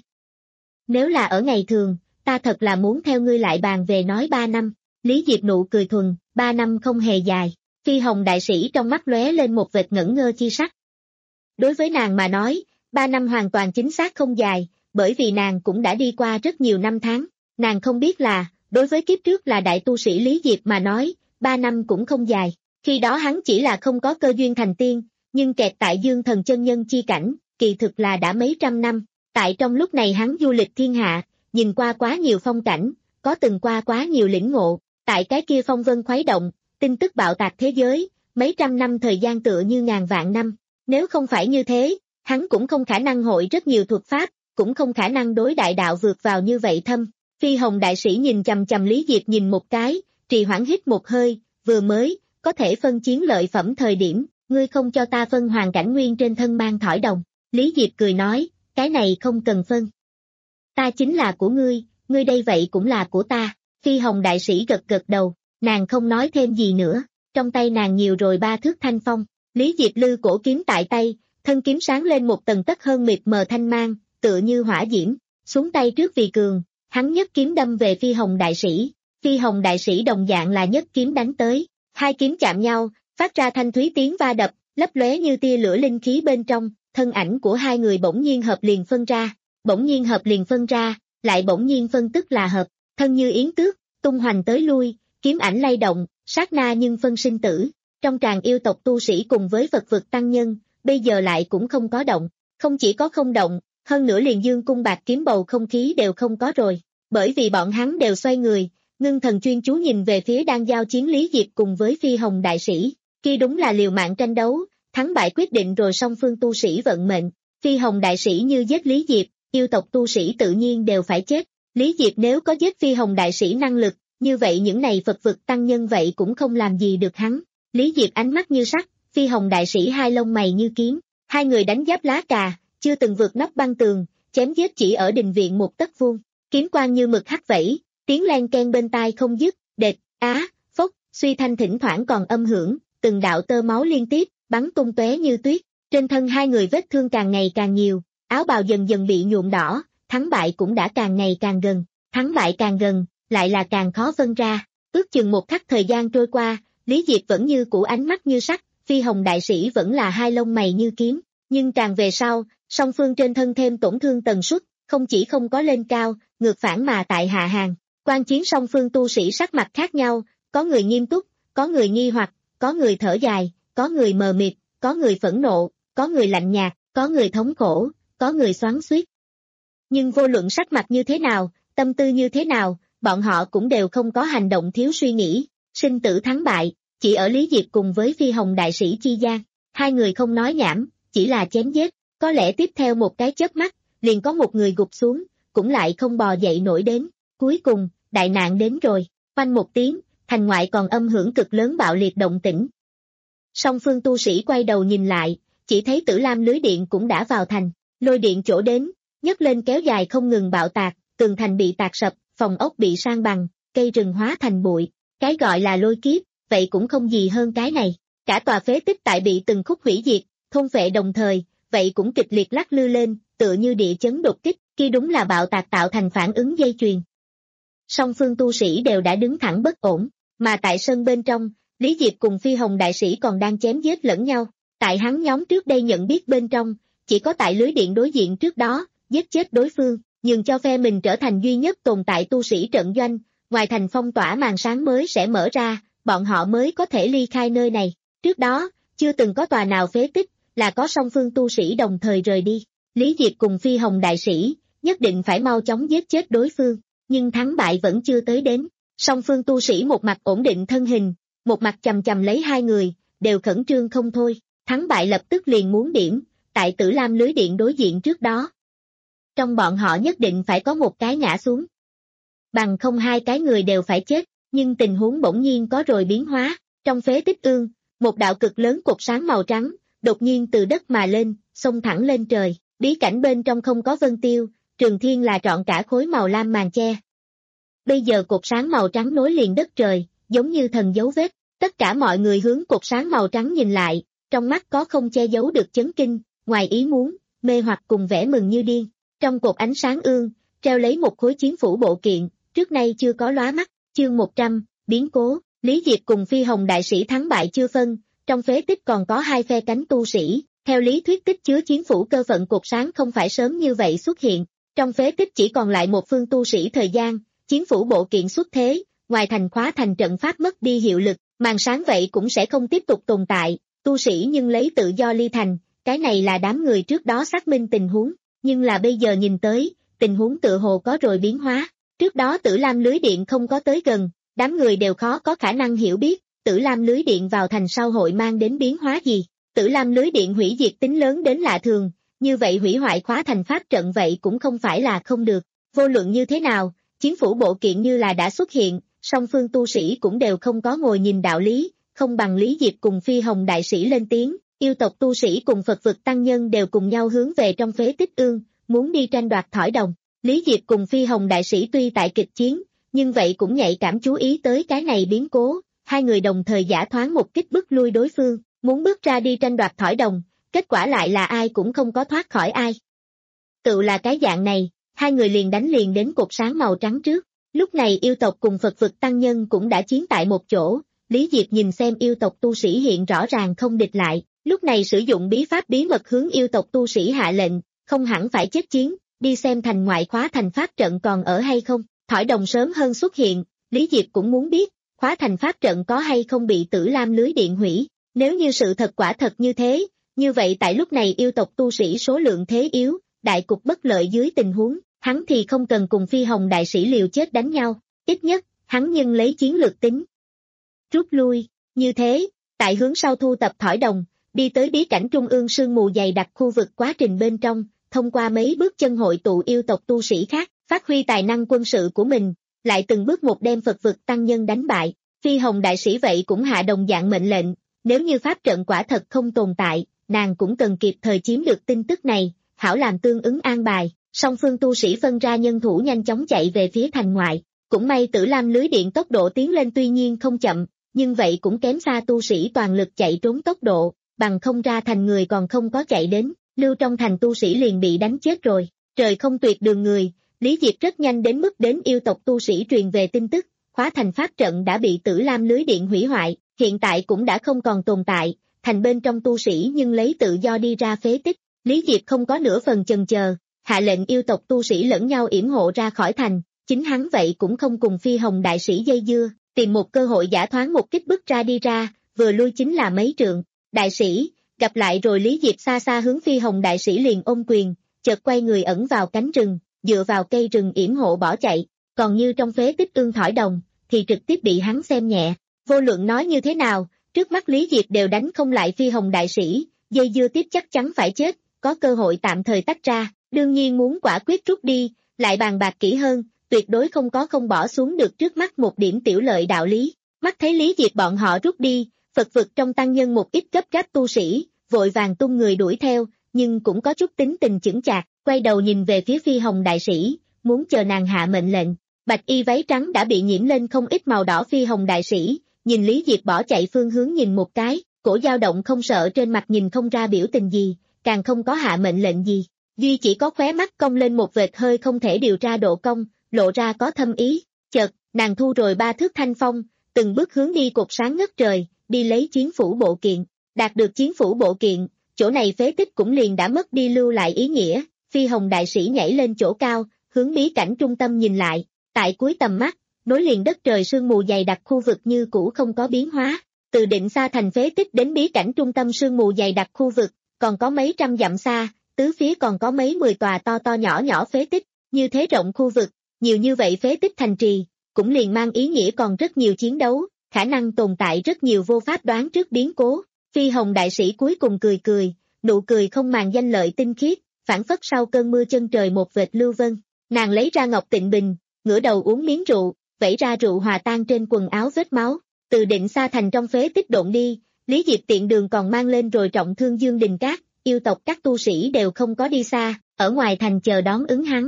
Nếu là ở ngày thường, ta thật là muốn theo ngươi lại bàn về nói ba năm. Lý Diệp nụ cười thuần, ba năm không hề dài. Phi hồng đại sĩ trong mắt lóe lên một vệt ngẩn ngơ chi sắc. Đối với nàng mà nói, ba năm hoàn toàn chính xác không dài, bởi vì nàng cũng đã đi qua rất nhiều năm tháng. Nàng không biết là, đối với kiếp trước là đại tu sĩ Lý Diệp mà nói, ba năm cũng không dài. Khi đó hắn chỉ là không có cơ duyên thành tiên, nhưng kẹt tại dương thần chân nhân chi cảnh, kỳ thực là đã mấy trăm năm. Tại trong lúc này hắn du lịch thiên hạ, nhìn qua quá nhiều phong cảnh, có từng qua quá nhiều lĩnh ngộ. Tại cái kia phong vân khuấy động, tin tức bạo tạc thế giới, mấy trăm năm thời gian tựa như ngàn vạn năm. Nếu không phải như thế, hắn cũng không khả năng hội rất nhiều thuật pháp, cũng không khả năng đối đại đạo vượt vào như vậy thâm. Phi hồng đại sĩ nhìn chằm chằm Lý Diệp nhìn một cái, trì hoãn hít một hơi, vừa mới, có thể phân chiến lợi phẩm thời điểm, ngươi không cho ta phân hoàn cảnh nguyên trên thân mang thỏi đồng. Lý Diệp cười nói, cái này không cần phân. Ta chính là của ngươi, ngươi đây vậy cũng là của ta. Phi hồng đại sĩ gật gật đầu, nàng không nói thêm gì nữa, trong tay nàng nhiều rồi ba thước thanh phong. Lý Diệp lư cổ kiếm tại tay, thân kiếm sáng lên một tầng tất hơn mịt mờ thanh mang, tựa như hỏa diễm, xuống tay trước vì cường, hắn nhất kiếm đâm về phi hồng đại sĩ. Phi hồng đại sĩ đồng dạng là nhất kiếm đánh tới, hai kiếm chạm nhau, phát ra thanh thúy tiếng va đập, lấp lóe như tia lửa linh khí bên trong, thân ảnh của hai người bỗng nhiên hợp liền phân ra, bỗng nhiên hợp liền phân ra, lại bỗng nhiên phân tức là hợp, thân như yến tước, tung hoành tới lui, kiếm ảnh lay động, sát na nhưng phân sinh tử. Trong tràng yêu tộc tu sĩ cùng với Phật vực tăng nhân, bây giờ lại cũng không có động, không chỉ có không động, hơn nữa liền dương cung bạc kiếm bầu không khí đều không có rồi, bởi vì bọn hắn đều xoay người, ngưng thần chuyên chú nhìn về phía đang giao chiến Lý Diệp cùng với Phi Hồng đại sĩ, kia đúng là liều mạng tranh đấu, thắng bại quyết định rồi song phương tu sĩ vận mệnh, Phi Hồng đại sĩ như giết Lý Diệp, yêu tộc tu sĩ tự nhiên đều phải chết, Lý Diệp nếu có giết Phi Hồng đại sĩ năng lực, như vậy những này Phật vực tăng nhân vậy cũng không làm gì được hắn. Lý Diệp ánh mắt như sắt, Phi Hồng đại sĩ hai lông mày như kiếm, hai người đánh giáp lá cà, chưa từng vượt nóc băng tường, chém giết chỉ ở đình viện một tấc vuông, kiếm quang như mực hắt vẫy, tiếng len ken bên tai không dứt, đệt, á, phốc, suy thanh thỉnh thoảng còn âm hưởng, từng đạo tơ máu liên tiếp, bắn tung tóe như tuyết, trên thân hai người vết thương càng ngày càng nhiều, áo bào dần dần bị nhuộm đỏ, thắng bại cũng đã càng ngày càng gần, thắng bại càng gần, lại là càng khó phân ra, ước chừng một khắc thời gian trôi qua, Lý Diệp vẫn như cũ ánh mắt như sắt, Phi Hồng đại sĩ vẫn là hai lông mày như kiếm, nhưng càng về sau, song phương trên thân thêm tổn thương tần suất, không chỉ không có lên cao, ngược phản mà tại hạ hàng. Quan chiến song phương tu sĩ sắc mặt khác nhau, có người nghiêm túc, có người nghi hoặc, có người thở dài, có người mờ mịt, có người phẫn nộ, có người lạnh nhạt, có người thống khổ, có người xoắn xuýt. Nhưng vô luận sắc mặt như thế nào, tâm tư như thế nào, bọn họ cũng đều không có hành động thiếu suy nghĩ, sinh tử thắng bại, chỉ ở Lý Diệp cùng với Phi Hồng đại sĩ chi gian, hai người không nói nhảm, chỉ là chém giết, có lẽ tiếp theo một cái chớp mắt, liền có một người gục xuống, cũng lại không bò dậy nổi đến, cuối cùng, đại nạn đến rồi, phanh một tiếng, thành ngoại còn âm hưởng cực lớn bạo liệt động tĩnh. Song phương tu sĩ quay đầu nhìn lại, chỉ thấy Tử Lam lưới điện cũng đã vào thành, lôi điện chỗ đến, nhấc lên kéo dài không ngừng bạo tạc, tường thành bị tạc sập, phòng ốc bị san bằng, cây rừng hóa thành bụi, cái gọi là lôi kiếp, vậy cũng không gì hơn cái này, cả tòa phế tích tại bị từng khúc hủy diệt, thôn phệ đồng thời, vậy cũng kịch liệt lắc lư lên, tựa như địa chấn đột kích, kia đúng là bạo tạc tạo thành phản ứng dây chuyền. Song phương tu sĩ đều đã đứng thẳng bất ổn, mà tại sân bên trong, Lý Diệp cùng Phi Hồng đại sĩ còn đang chém giết lẫn nhau, tại hắn nhóm trước đây nhận biết bên trong, chỉ có tại lưới điện đối diện trước đó, giết chết đối phương, nhường cho phe mình trở thành duy nhất tồn tại tu sĩ trận doanh, ngoài thành phong tỏa màn sáng mới sẽ mở ra, bọn họ mới có thể ly khai nơi này, trước đó, chưa từng có tòa nào phế tích, là có song phương tu sĩ đồng thời rời đi, Lý Diệp cùng Phi Hồng đại sĩ, nhất định phải mau chóng giết chết đối phương, nhưng thắng bại vẫn chưa tới đến, song phương tu sĩ một mặt ổn định thân hình, một mặt chầm chầm lấy hai người, đều khẩn trương không thôi, thắng bại lập tức liền muốn điểm, tại Tử Lam lưới điện đối diện trước đó. Trong bọn họ nhất định phải có một cái ngã xuống. Bằng không hai cái người đều phải chết, nhưng tình huống bỗng nhiên có rồi biến hóa, trong phế tích ương, một đạo cực lớn cột sáng màu trắng, đột nhiên từ đất mà lên, xông thẳng lên trời, bí cảnh bên trong không có vân tiêu, trường thiên là trọn cả khối màu lam màn che. Bây giờ cột sáng màu trắng nối liền đất trời, giống như thần dấu vết, tất cả mọi người hướng cột sáng màu trắng nhìn lại, trong mắt có không che giấu được chấn kinh, ngoài ý muốn, mê hoặc cùng vẻ mừng như điên. Trong cột ánh sáng ương, treo lấy một khối chiến phủ bộ kiện, trước nay chưa có lóa mắt, chương một trăm, biến cố, Lý Diệp cùng Phi Hồng đại sĩ thắng bại chưa phân, trong phế tích còn có hai phe cánh tu sĩ, theo lý thuyết tích chứa chiến phủ cơ phận cột sáng không phải sớm như vậy xuất hiện, trong phế tích chỉ còn lại một phương tu sĩ thời gian, chiến phủ bộ kiện xuất thế, ngoài thành khóa thành trận pháp mất đi hiệu lực, màn sáng vậy cũng sẽ không tiếp tục tồn tại, tu sĩ nhưng lấy tự do ly thành, cái này là đám người trước đó xác minh tình huống. Nhưng là bây giờ nhìn tới, tình huống tựa hồ có rồi biến hóa. Trước đó Tử Lam lưới điện không có tới gần, đám người đều khó có khả năng hiểu biết, Tử Lam lưới điện vào thành sau hội mang đến biến hóa gì. Tử Lam lưới điện hủy diệt tính lớn đến lạ thường, như vậy hủy hoại khóa thành pháp trận vậy cũng không phải là không được. Vô luận như thế nào, chiến phủ bộ kiện như là đã xuất hiện, song phương tu sĩ cũng đều không có ngồi nhìn đạo lý, không bằng Lý Diệp cùng Phi Hồng đại sĩ lên tiếng. Yêu tộc tu sĩ cùng Phật vực tăng nhân đều cùng nhau hướng về trong phế tích ương, muốn đi tranh đoạt thỏi đồng. Lý Diệp cùng Phi Hồng đại sĩ tuy tại kịch chiến, nhưng vậy cũng nhạy cảm chú ý tới cái này biến cố, hai người đồng thời giả thoáng một kích bức lui đối phương, muốn bước ra đi tranh đoạt thỏi đồng, kết quả lại là ai cũng không có thoát khỏi ai. Tự là cái dạng này, hai người liền đánh liền đến cột sáng màu trắng trước, lúc này yêu tộc cùng Phật vực tăng nhân cũng đã chiến tại một chỗ, Lý Diệp nhìn xem yêu tộc tu sĩ hiện rõ ràng không địch lại. Lúc này sử dụng bí pháp bí mật hướng yêu tộc tu sĩ hạ lệnh, không hẳn phải chết chiến, đi xem thành ngoại khóa thành pháp trận còn ở hay không. Thỏi đồng sớm hơn xuất hiện, Lý Diệp cũng muốn biết, khóa thành pháp trận có hay không bị Tử Lam lưới điện hủy. Nếu như sự thật quả thật như thế, như vậy tại lúc này yêu tộc tu sĩ số lượng thế yếu, đại cục bất lợi dưới tình huống, hắn thì không cần cùng Phi Hồng đại sĩ liều chết đánh nhau, ít nhất, hắn nhưng lấy chiến lược tính. Rút lui, như thế, tại hướng sau thu tập thỏi đồng, đi tới bí cảnh trung ương sương mù dày đặc khu vực quá trình bên trong, thông qua mấy bước chân hội tụ yêu tộc tu sĩ khác, phát huy tài năng quân sự của mình, lại từng bước một đem Phật vực tăng nhân đánh bại. Phi Hồng đại sĩ vậy cũng hạ đồng dạng mệnh lệnh, nếu như pháp trận quả thật không tồn tại, nàng cũng cần kịp thời chiếm được tin tức này, hảo làm tương ứng an bài. Song phương tu sĩ phân ra nhân thủ nhanh chóng chạy về phía thành ngoại, cũng may Tử Lam lưới điện tốc độ tiến lên tuy nhiên không chậm, nhưng vậy cũng kém xa tu sĩ toàn lực chạy trốn tốc độ, bằng không ra thành người còn không có chạy đến, lưu trong thành tu sĩ liền bị đánh chết rồi. Trời không tuyệt đường người, Lý Diệp rất nhanh đến mức đến yêu tộc tu sĩ truyền về tin tức, khóa thành pháp trận đã bị Tử Lam lưới điện hủy hoại, hiện tại cũng đã không còn tồn tại, thành bên trong tu sĩ nhưng lấy tự do đi ra phế tích. Lý Diệp không có nửa phần chần chờ, hạ lệnh yêu tộc tu sĩ lẫn nhau yểm hộ ra khỏi thành, chính hắn vậy cũng không cùng Phi Hồng đại sĩ dây dưa, tìm một cơ hội giả thoáng một kích bước ra đi ra, vừa lui chính là mấy trượng. Đại sĩ, gặp lại rồi. Lý Diệp xa xa hướng Phi Hồng đại sĩ liền ôm quyền, chợt quay người ẩn vào cánh rừng, dựa vào cây rừng yểm hộ bỏ chạy, còn như trong phế tích ương thỏi đồng, thì trực tiếp bị hắn xem nhẹ. Vô luận nói như thế nào, trước mắt Lý Diệp đều đánh không lại Phi Hồng đại sĩ, dây dưa tiếp chắc chắn phải chết, có cơ hội tạm thời tách ra, đương nhiên muốn quả quyết rút đi, lại bàn bạc kỹ hơn, tuyệt đối không có không bỏ xuống được trước mắt một điểm tiểu lợi đạo lý. Mắt thấy Lý Diệp bọn họ rút đi, Phật vực trong tăng nhân một ít gấp gáp tu sĩ, vội vàng tung người đuổi theo, nhưng cũng có chút tính tình chững chạc, quay đầu nhìn về phía Phi Hồng đại sĩ, muốn chờ nàng hạ mệnh lệnh. Bạch y váy trắng đã bị nhiễm lên không ít màu đỏ Phi Hồng đại sĩ, nhìn Lý Diệp bỏ chạy phương hướng nhìn một cái, cổ dao động không sợ trên mặt nhìn không ra biểu tình gì, càng không có hạ mệnh lệnh gì, duy chỉ có khóe mắt cong lên một vệt hơi không thể điều tra độ cong, lộ ra có thâm ý. Chợt, nàng thu rồi ba thước thanh phong, từng bước hướng đi cột sáng ngất trời, đi lấy chiến phủ bộ kiện. Đạt được chiến phủ bộ kiện, chỗ này phế tích cũng liền đã mất đi lưu lại ý nghĩa. Phi Hồng đại sĩ nhảy lên chỗ cao, hướng bí cảnh trung tâm nhìn lại, tại cuối tầm mắt, nối liền đất trời sương mù dày đặc khu vực như cũ không có biến hóa. Từ Định Xa thành phế tích đến bí cảnh trung tâm sương mù dày đặc khu vực, còn có mấy trăm dặm xa, tứ phía còn có mấy mười tòa to to nhỏ nhỏ phế tích, như thế rộng khu vực, nhiều như vậy phế tích thành trì, cũng liền mang ý nghĩa còn rất nhiều chiến đấu, khả năng tồn tại rất nhiều vô pháp đoán trước biến cố. Phi Hồng đại sĩ cuối cùng cười cười, nụ cười không màng danh lợi tinh khiết, phản phất sau cơn mưa chân trời một vệt lưu vân. Nàng lấy ra ngọc tịnh bình, ngửa đầu uống miếng rượu, vẩy ra rượu hòa tan trên quần áo vết máu. Từ Định Xa thành trong phế tích độn đi, Lý Diệp tiện đường còn mang lên rồi trọng thương Dương Đình Cát, yêu tộc các tu sĩ đều không có đi xa, ở ngoài thành chờ đón ứng hắn.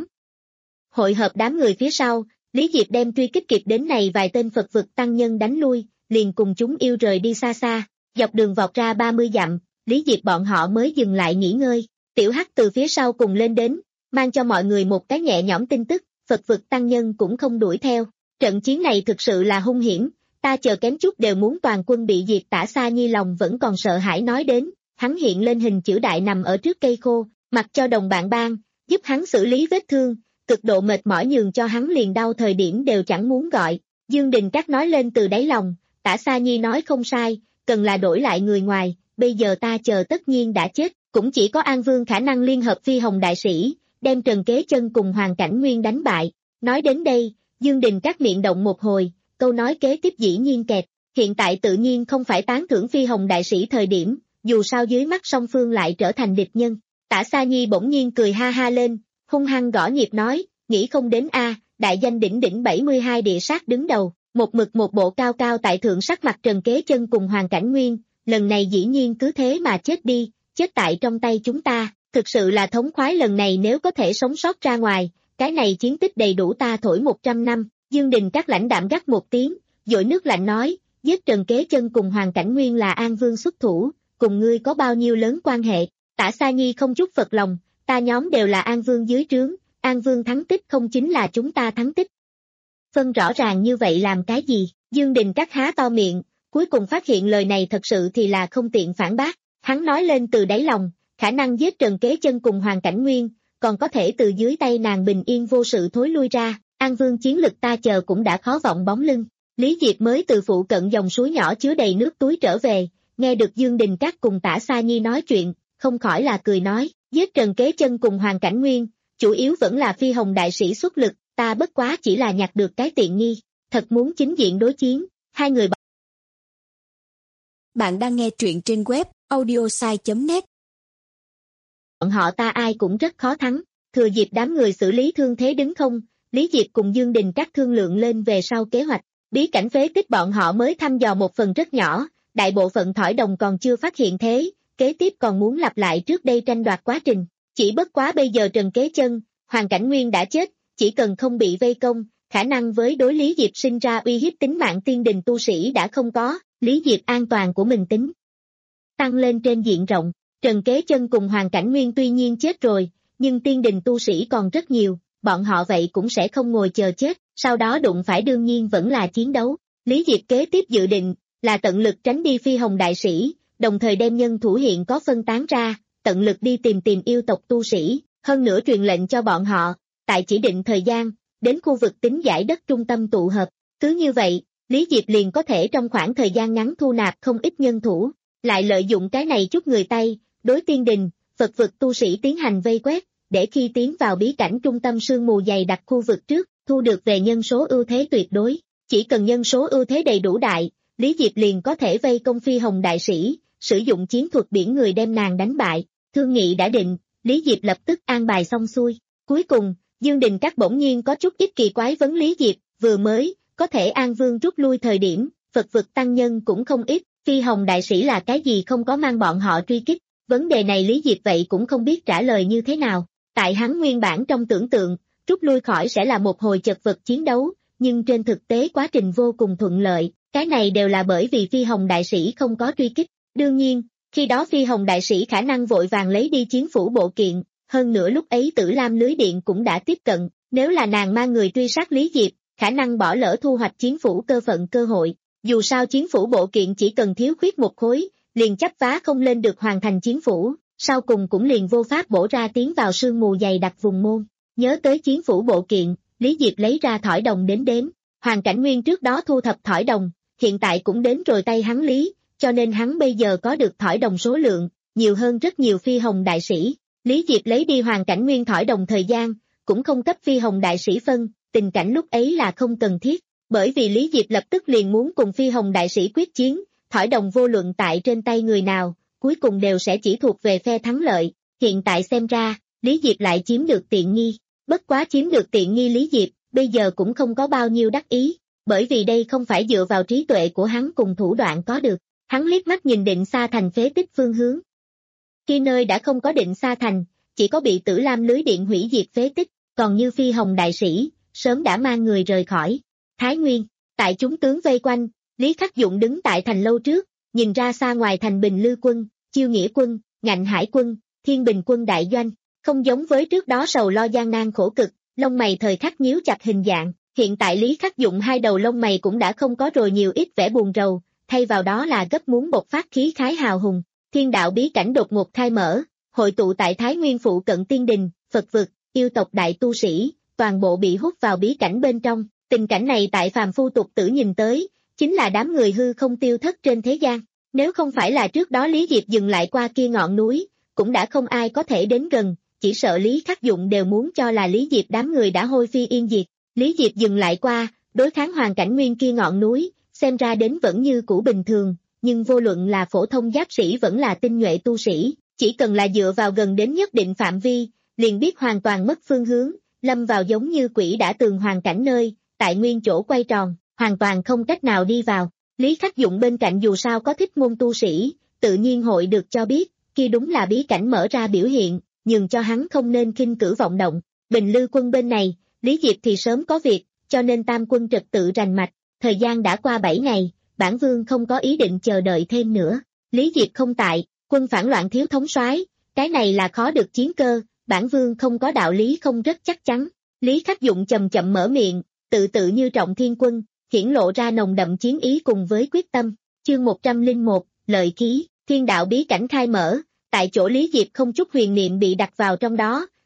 Hội hợp đám người phía sau, Lý Diệp đem truy kích kịp đến này vài tên Phật vực tăng nhân đánh lui, liền cùng chúng yêu rời đi xa xa, dọc đường vọt ra ba mươi dặm, Lý Diệp bọn họ mới dừng lại nghỉ ngơi. Tiểu Hắc từ phía sau cùng lên đến, mang cho mọi người một cái nhẹ nhõm tin tức, Phật vực tăng nhân cũng không đuổi theo. Trận chiến này thực sự là hung hiểm, ta chờ kém chút đều muốn toàn quân bị diệt. Tả Xa Nhi lòng vẫn còn sợ hãi nói đến, hắn hiện lên hình chữ đại nằm ở trước cây khô, mặc cho đồng bạn ban, giúp hắn xử lý vết thương, cực độ mệt mỏi nhường cho hắn liền đau thời điểm đều chẳng muốn gọi. Dương Đình Cát nói lên từ đáy lòng, Tả Xa Nhi nói không sai, cần là đổi lại người ngoài, bây giờ ta chờ tất nhiên đã chết, cũng chỉ có An Vương khả năng liên hợp Phi Hồng đại sĩ, đem Trần Kế Chân cùng Hoàng Cảnh Nguyên đánh bại. Nói đến đây, Dương Đình Cát miệng động một hồi, câu nói kế tiếp dĩ nhiên kẹt, hiện tại tự nhiên không phải tán thưởng Phi Hồng đại sĩ thời điểm, dù sao dưới mắt song phương lại trở thành địch nhân. Tả Xa Nhi bỗng nhiên cười ha ha lên, hung hăng gõ nhịp nói, nghĩ không đến a, đại danh đỉnh đỉnh bảy mươi hai địa sát đứng đầu, một mực một bộ cao cao tại thượng sắc mặt Trần Kế Chân cùng Hoàng Cảnh Nguyên, lần này dĩ nhiên cứ thế mà chết đi, chết tại trong tay chúng ta, thực sự là thống khoái. Lần này nếu có thể sống sót ra ngoài, cái này chiến tích đầy đủ ta thổi một trăm năm. Dương Đình Cát lãnh đạm gắt một tiếng, dội nước lạnh nói, giết Trần Kế Chân cùng Hoàng Cảnh Nguyên là An Vương xuất thủ, cùng ngươi có bao nhiêu lớn quan hệ? Tả Xa Nhi không chút phật lòng, ta nhóm đều là An Vương dưới trướng, An Vương thắng tích không chính là chúng ta thắng tích. Phân rõ ràng như vậy làm cái gì? Dương Đình Cát há to miệng, cuối cùng phát hiện lời này thật sự thì là không tiện phản bác, hắn nói lên từ đáy lòng, khả năng giết Trần Kế Chân cùng Hoàng Cảnh Nguyên, còn có thể từ dưới tay nàng bình yên vô sự thối lui ra, An Vương chiến lực ta chờ cũng đã khó vọng bóng lưng. Lý Diệp mới từ phụ cận dòng suối nhỏ chứa đầy nước túi trở về, nghe được Dương Đình Các cùng Tả Sa Nhi nói chuyện, không khỏi là cười nói, giết Trần Kế Chân cùng Hoàng Cảnh Nguyên, chủ yếu vẫn là Phi Hồng đại sĩ xuất lực, ta bất quá chỉ là nhặt được cái tiện nghi, thật muốn chính diện đối chiến, hai người. Bạn đang nghe truyện trên web audiosai chấm net. Bọn họ ta ai cũng rất khó thắng, thừa dịp đám người xử lý thương thế đứng không, Lý Diệp cùng Dương Đình Các thương lượng lên về sau kế hoạch, bí cảnh phế tích bọn họ mới thăm dò một phần rất nhỏ, đại bộ phận thỏi đồng còn chưa phát hiện thế, kế tiếp còn muốn lặp lại trước đây tranh đoạt quá trình, chỉ bất quá bây giờ Trần Kế Chân, Hoàng Cảnh Nguyên đã chết, chỉ cần không bị vây công, khả năng với đối Lý Diệp sinh ra uy hiếp tính mạng tiên đình tu sĩ đã không có, Lý Diệp an toàn của mình tính tăng lên trên diện rộng. Trần Kế Chân cùng Hoàng Cảnh Nguyên tuy nhiên chết rồi, nhưng tiên đình tu sĩ còn rất nhiều, bọn họ vậy cũng sẽ không ngồi chờ chết, sau đó đụng phải đương nhiên vẫn là chiến đấu. Lý Diệp kế tiếp dự định là tận lực tránh đi Phi Hồng đại sĩ, đồng thời đem nhân thủ hiện có phân tán ra, tận lực đi tìm tìm yêu tộc tu sĩ, hơn nữa truyền lệnh cho bọn họ, tại chỉ định thời gian, đến khu vực tính giải đất trung tâm tụ hợp. Cứ như vậy, Lý Diệp liền có thể trong khoảng thời gian ngắn thu nạp không ít nhân thủ, lại lợi dụng cái này chút người Tây, đối tiên đình, Phật vực tu sĩ tiến hành vây quét, để khi tiến vào bí cảnh trung tâm sương mù dày đặc khu vực trước, thu được về nhân số ưu thế tuyệt đối. Chỉ cần nhân số ưu thế đầy đủ đại, Lý Diệp liền có thể vây công Phi Hồng đại sĩ, sử dụng chiến thuật biển người đem nàng đánh bại. Thương nghị đã định, Lý Diệp lập tức an bài xong xuôi. Cuối cùng, Dương Đình Các bỗng nhiên có chút ít kỳ quái vấn Lý Diệp, vừa mới, có thể An Vương rút lui thời điểm, Phật vực tăng nhân cũng không ít, Phi Hồng đại sĩ là cái gì không có mang bọn họ truy kích. Vấn đề này Lý Diệp vậy cũng không biết trả lời như thế nào. Tại hắn nguyên bản trong tưởng tượng, rút lui khỏi sẽ là một hồi chật vật chiến đấu, nhưng trên thực tế quá trình vô cùng thuận lợi, cái này đều là bởi vì Phi Hồng đại sĩ không có truy kích. Đương nhiên, khi đó Phi Hồng đại sĩ khả năng vội vàng lấy đi chiến phủ bộ kiện, hơn nữa lúc ấy Tử Lam lưới điện cũng đã tiếp cận, nếu là nàng mang người truy sát Lý Diệp, khả năng bỏ lỡ thu hoạch chiến phủ cơ phận cơ hội. Dù sao chiến phủ bộ kiện chỉ cần thiếu khuyết một khối, liền chấp vá không lên được hoàn thành chiến phủ, sau cùng cũng liền vô pháp bổ ra tiến vào sương mù dày đặc vùng môn. Nhớ tới chiến phủ bộ kiện, Lý Diệp lấy ra thỏi đồng đến đếm, Hoàng Cảnh Nguyên trước đó thu thập thỏi đồng, hiện tại cũng đến rồi tay hắn Lý, cho nên hắn bây giờ có được thỏi đồng số lượng, nhiều hơn rất nhiều Phi Hồng đại sĩ. Lý Diệp lấy đi Hoàng Cảnh Nguyên thỏi đồng thời gian, cũng không cấp Phi Hồng đại sĩ phân, tình cảnh lúc ấy là không cần thiết, bởi vì Lý Diệp lập tức liền muốn cùng Phi Hồng đại sĩ quyết chiến, thỏi đồng vô luận tại trên tay người nào, cuối cùng đều sẽ chỉ thuộc về phe thắng lợi. Hiện tại xem ra, Lý Diệp lại chiếm được tiện nghi, bất quá chiếm được tiện nghi Lý Diệp, bây giờ cũng không có bao nhiêu đắc ý, bởi vì đây không phải dựa vào trí tuệ của hắn cùng thủ đoạn có được. Hắn liếc mắt nhìn Định Sa Thành phế tích phương hướng. Khi nơi đã không có Định Sa Thành, chỉ có bị Tử Lam lưới điện hủy diệt phế tích, còn như Phi Hồng đại sĩ, sớm đã mang người rời khỏi. Thái Nguyên, tại chúng tướng vây quanh, Lý Khắc Dụng đứng tại thành lâu trước, nhìn ra xa ngoài thành Bình Lư quân, Chiêu Nghĩa quân, Ngạnh Hải quân, Thiên Bình quân đại doanh, không giống với trước đó sầu lo gian nan khổ cực, lông mày thời khắc nhíu chặt hình dạng, hiện tại Lý Khắc Dụng hai đầu lông mày cũng đã không có rồi nhiều ít vẻ buồn rầu, thay vào đó là gấp muốn bộc phát khí khái hào hùng. Thiên đạo bí cảnh đột ngột khai mở, hội tụ tại Thái Nguyên phụ cận tiên đình, Phật vực, yêu tộc đại tu sĩ, toàn bộ bị hút vào bí cảnh bên trong. Tình cảnh này tại phàm phu tục tử nhìn tới, chính là đám người hư không tiêu thất trên thế gian. Nếu không phải là trước đó Lý Diệp dừng lại qua kia ngọn núi, cũng đã không ai có thể đến gần, chỉ sợ Lý Khắc Dụng đều muốn cho là Lý Diệp đám người đã hôi phi yên diệt. Lý Diệp dừng lại qua, đối kháng Hoàng Cảnh Nguyên kia ngọn núi, xem ra đến vẫn như cũ bình thường, nhưng vô luận là phổ thông giáp sĩ vẫn là tinh nhuệ tu sĩ, chỉ cần là dựa vào gần đến nhất định phạm vi, liền biết hoàn toàn mất phương hướng, lâm vào giống như quỷ đã tường hoàn cảnh nơi, tại nguyên chỗ quay tròn, hoàn toàn không cách nào đi vào. Lý Khắc Dụng bên cạnh dù sao có thích môn tu sĩ, tự nhiên hội được cho biết, kia đúng là bí cảnh mở ra biểu hiện, nhường cho hắn không nên khinh cử vọng động. Bình Lư quân bên này, Lý Diệp thì sớm có việc, cho nên tam quân trật tự rành mạch, thời gian đã qua bảy ngày, bản vương không có ý định chờ đợi thêm nữa. Lý Diệp không tại, quân phản loạn thiếu thống soái, cái này là khó được chiến cơ, bản vương không có đạo lý không rất chắc chắn. Lý Khắc Dụng chậm chậm mở miệng, tự tự như trọng thiên quân, hiển lộ ra nồng đậm chiến ý cùng với quyết tâm. Chương một trăm lẻ một, lợi khí, thiên đạo bí cảnh khai mở, tại chỗ Lý Diệp không chút huyền niệm bị đặt vào trong đó,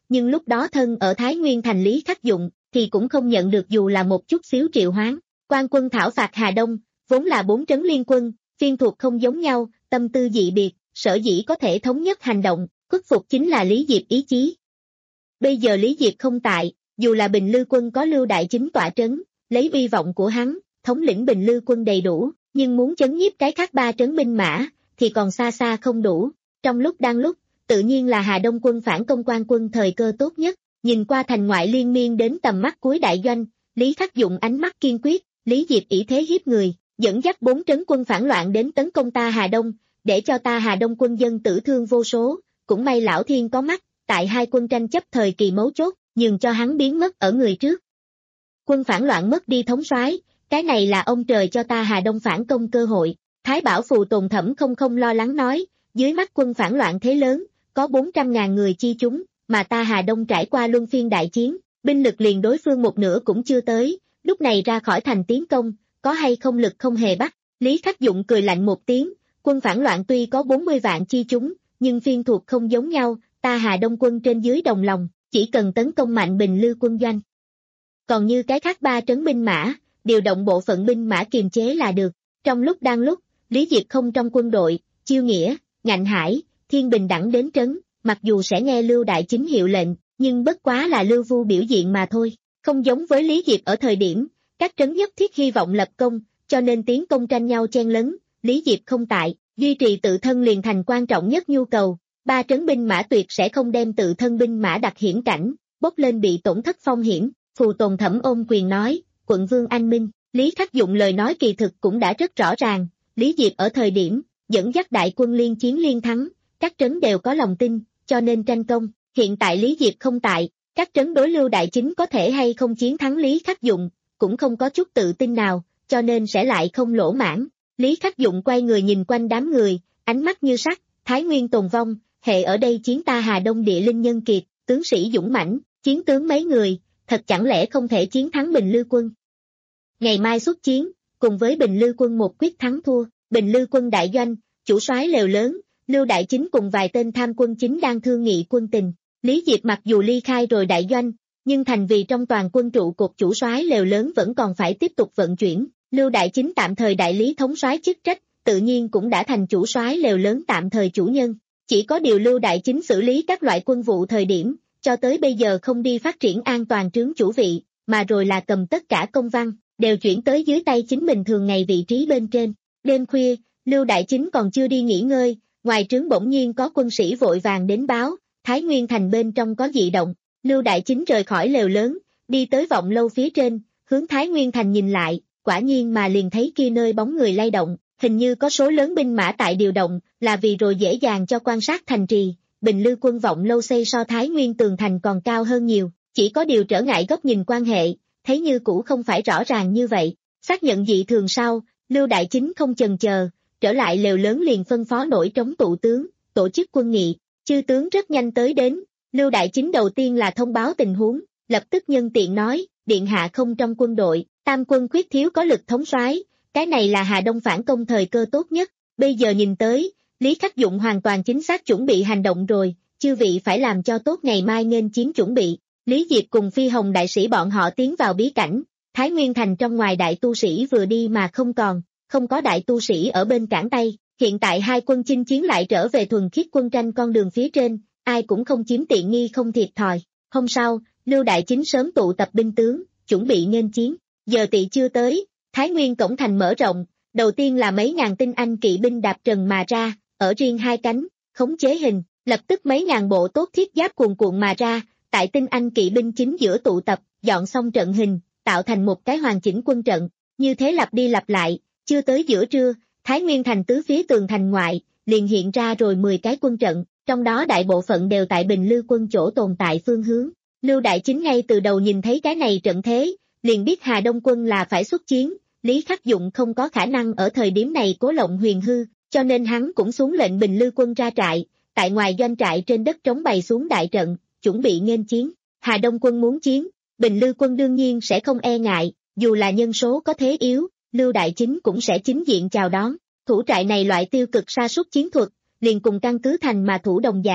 nhưng lúc đó thân ở Thái Nguyên thành Lý Khắc Dụng, thì cũng không nhận được dù là một chút xíu triệu hoán. Quan quân thảo phạt Hà Đông, vốn là bốn trấn liên quân, phiên thuộc không giống nhau, tâm tư dị biệt, sở dĩ có thể thống nhất hành động, khuất phục chính là Lý Diệp ý chí. Bây giờ Lý Diệp không tại, dù là Bình Lư quân có Lưu Đại Chính tọa trấn, lấy uy vọng của hắn, thống lĩnh Bình Lư quân đầy đủ, nhưng muốn chấn nhiếp cái khác ba trấn binh mã, thì còn xa xa không đủ. Trong lúc đang lúc, tự nhiên là Hà Đông quân phản công quan quân thời cơ tốt nhất, nhìn qua thành ngoại liên miên đến tầm mắt cuối đại doanh, Lý Khắc Dụng ánh mắt kiên quyết, Lý Diệp ỷ thế hiếp người, dẫn dắt bốn trấn quân phản loạn đến tấn công ta Hà Đông, để cho ta Hà Đông quân dân tử thương vô số, cũng may Lão Thiên có mắt, tại hai quân tranh chấp thời kỳ mấu chốt, nhường cho hắn biến mất ở người trước. Quân phản loạn mất đi thống soái, cái này là ông trời cho ta Hà Đông phản công cơ hội. Thái Bảo Phù Tồn Thẩm không không lo lắng nói, dưới mắt quân phản loạn thế lớn, có bốn trăm ngàn người chi chúng, mà ta Hà Đông trải qua luân phiên đại chiến, binh lực liền đối phương một nửa cũng chưa tới, lúc này ra khỏi thành tiến công, có hay không lực không hề bắt. Lý Khắc Dụng cười lạnh một tiếng, quân phản loạn tuy có bốn mươi vạn chi chúng, nhưng phiên thuộc không giống nhau, ta Hà Đông quân trên dưới đồng lòng, chỉ cần tấn công mạnh Bình Lư quân doanh. Còn như cái khác ba trấn binh mã, điều động bộ phận binh mã kiềm chế là được. Trong lúc đang lúc, Lý Diệp không trong quân đội, Chiêu Nghĩa, Ngạnh Hải, Thiên Bình đẳng đến trấn, mặc dù sẽ nghe Lưu Đại Chính hiệu lệnh, nhưng bất quá là Lưu Vu biểu diện mà thôi, không giống với Lý Diệp ở thời điểm, các trấn nhất thiết hy vọng lập công, cho nên tiến công tranh nhau chen lấn, Lý Diệp không tại, duy trì tự thân liền thành quan trọng nhất nhu cầu, ba trấn binh mã tuyệt sẽ không đem tự thân binh mã đặt hiểm cảnh, bốc lên bị tổn thất phong hiểm. Phù Tồn Thẩm ôm quyền nói, quận vương anh minh, Lý Khắc Dụng lời nói kỳ thực cũng đã rất rõ ràng, Lý Diệp ở thời điểm, dẫn dắt đại quân liên chiến liên thắng, các trấn đều có lòng tin, cho nên tranh công, hiện tại Lý Diệp không tại, các trấn đối Lưu Đại Chính có thể hay không chiến thắng Lý Khắc Dụng, cũng không có chút tự tin nào, cho nên sẽ lại không lỗ mãn. Lý Khắc Dụng quay người nhìn quanh đám người, ánh mắt như sắt, Thái Nguyên tồn vong, hệ ở đây chiến ta Hà Đông địa linh nhân kiệt, tướng sĩ dũng mãnh, chiến tướng mấy người, thật chẳng lẽ không thể chiến thắng Bình Lư quân. Ngày mai xuất chiến, cùng với Bình Lư quân một quyết thắng thua, Bình Lư quân đại doanh, chủ soái lều lớn, Lưu Đại Chính cùng vài tên tham quân chính đang thương nghị quân tình. Lý Diệp mặc dù ly khai rồi đại doanh, nhưng thành vì trong toàn quân trụ cột chủ soái lều lớn vẫn còn phải tiếp tục vận chuyển. Lưu Đại Chính tạm thời đại lý thống soái chức trách, tự nhiên cũng đã thành chủ soái lều lớn tạm thời chủ nhân. Chỉ có điều Lưu Đại Chính xử lý các loại quân vụ thời điểm, cho tới bây giờ không đi phát triển an toàn trướng chủ vị, mà rồi là cầm tất cả công văn, đều chuyển tới dưới tay chính mình thường ngày vị trí bên trên. Đêm khuya, Lưu Đại Chính còn chưa đi nghỉ ngơi, ngoài trướng bỗng nhiên có quân sĩ vội vàng đến báo, Thái Nguyên thành bên trong có dị động. Lưu Đại Chính rời khỏi lều lớn, đi tới vọng lâu phía trên, hướng Thái Nguyên thành nhìn lại, quả nhiên mà liền thấy kia nơi bóng người lay động, hình như có số lớn binh mã tại điều động, là vì rồi dễ dàng cho quan sát thành trì. Bình Lư quân vọng lâu xây so Thái Nguyên tường thành còn cao hơn nhiều, chỉ có điều trở ngại góc nhìn quan hệ, thấy như cũ không phải rõ ràng như vậy. Xác nhận dị thường sau, Lưu Đại Chính không chần chờ, trở lại lều lớn liền phân phó nổi trống tụ tướng, tổ chức quân nghị. Chư tướng rất nhanh tới đến, Lưu Đại Chính đầu tiên là thông báo tình huống, lập tức nhân tiện nói, điện hạ không trong quân đội, tam quân khuyết thiếu có lực thống soái, cái này là Hà Đông phản công thời cơ tốt nhất, bây giờ nhìn tới, Lý Khắc Dụng hoàn toàn chính xác chuẩn bị hành động rồi, chư vị phải làm cho tốt ngày mai nghênh chiến chuẩn bị. Lý Diệp cùng Phi Hồng đại sĩ bọn họ tiến vào bí cảnh, Thái Nguyên thành trong ngoài đại tu sĩ vừa đi mà không còn, không có đại tu sĩ ở bên cản tay, hiện tại hai quân chinh chiến lại trở về thuần khiết quân tranh con đường phía trên, ai cũng không chiếm tiện nghi không thiệt thòi. Hôm sau, Lưu Đại Chính sớm tụ tập binh tướng, chuẩn bị nghênh chiến, giờ tỵ chưa tới, Thái Nguyên cổng thành mở rộng, đầu tiên là mấy ngàn tinh anh kỵ binh đạp trần mà ra, ở riêng hai cánh, khống chế hình, lập tức mấy ngàn bộ tốt thiết giáp cuồn cuộn mà ra, tại tinh anh kỵ binh chính giữa tụ tập, dọn xong trận hình, tạo thành một cái hoàn chỉnh quân trận, như thế lặp đi lặp lại, chưa tới giữa trưa, Thái Nguyên thành tứ phía tường thành ngoại, liền hiện ra rồi mười cái quân trận, trong đó đại bộ phận đều tại Bình Lư quân chỗ tồn tại phương hướng. Lưu Đại Chính ngay từ đầu nhìn thấy cái này trận thế, liền biết Hà Đông quân là phải xuất chiến, Lý Khắc Dụng không có khả năng ở thời điểm này cố lộng huyền hư, cho nên hắn cũng xuống lệnh Bình Lư quân ra trại, tại ngoài doanh trại trên đất trống bày xuống đại trận, chuẩn bị nghênh chiến. Hà Đông quân muốn chiến, Bình Lư quân đương nhiên sẽ không e ngại, dù là nhân số có thế yếu, Lưu Đại Chính cũng sẽ chính diện chào đón. Thủ trại này loại tiêu cực sa sút chiến thuật, liền cùng căn cứ thành mà thủ đồng dạng,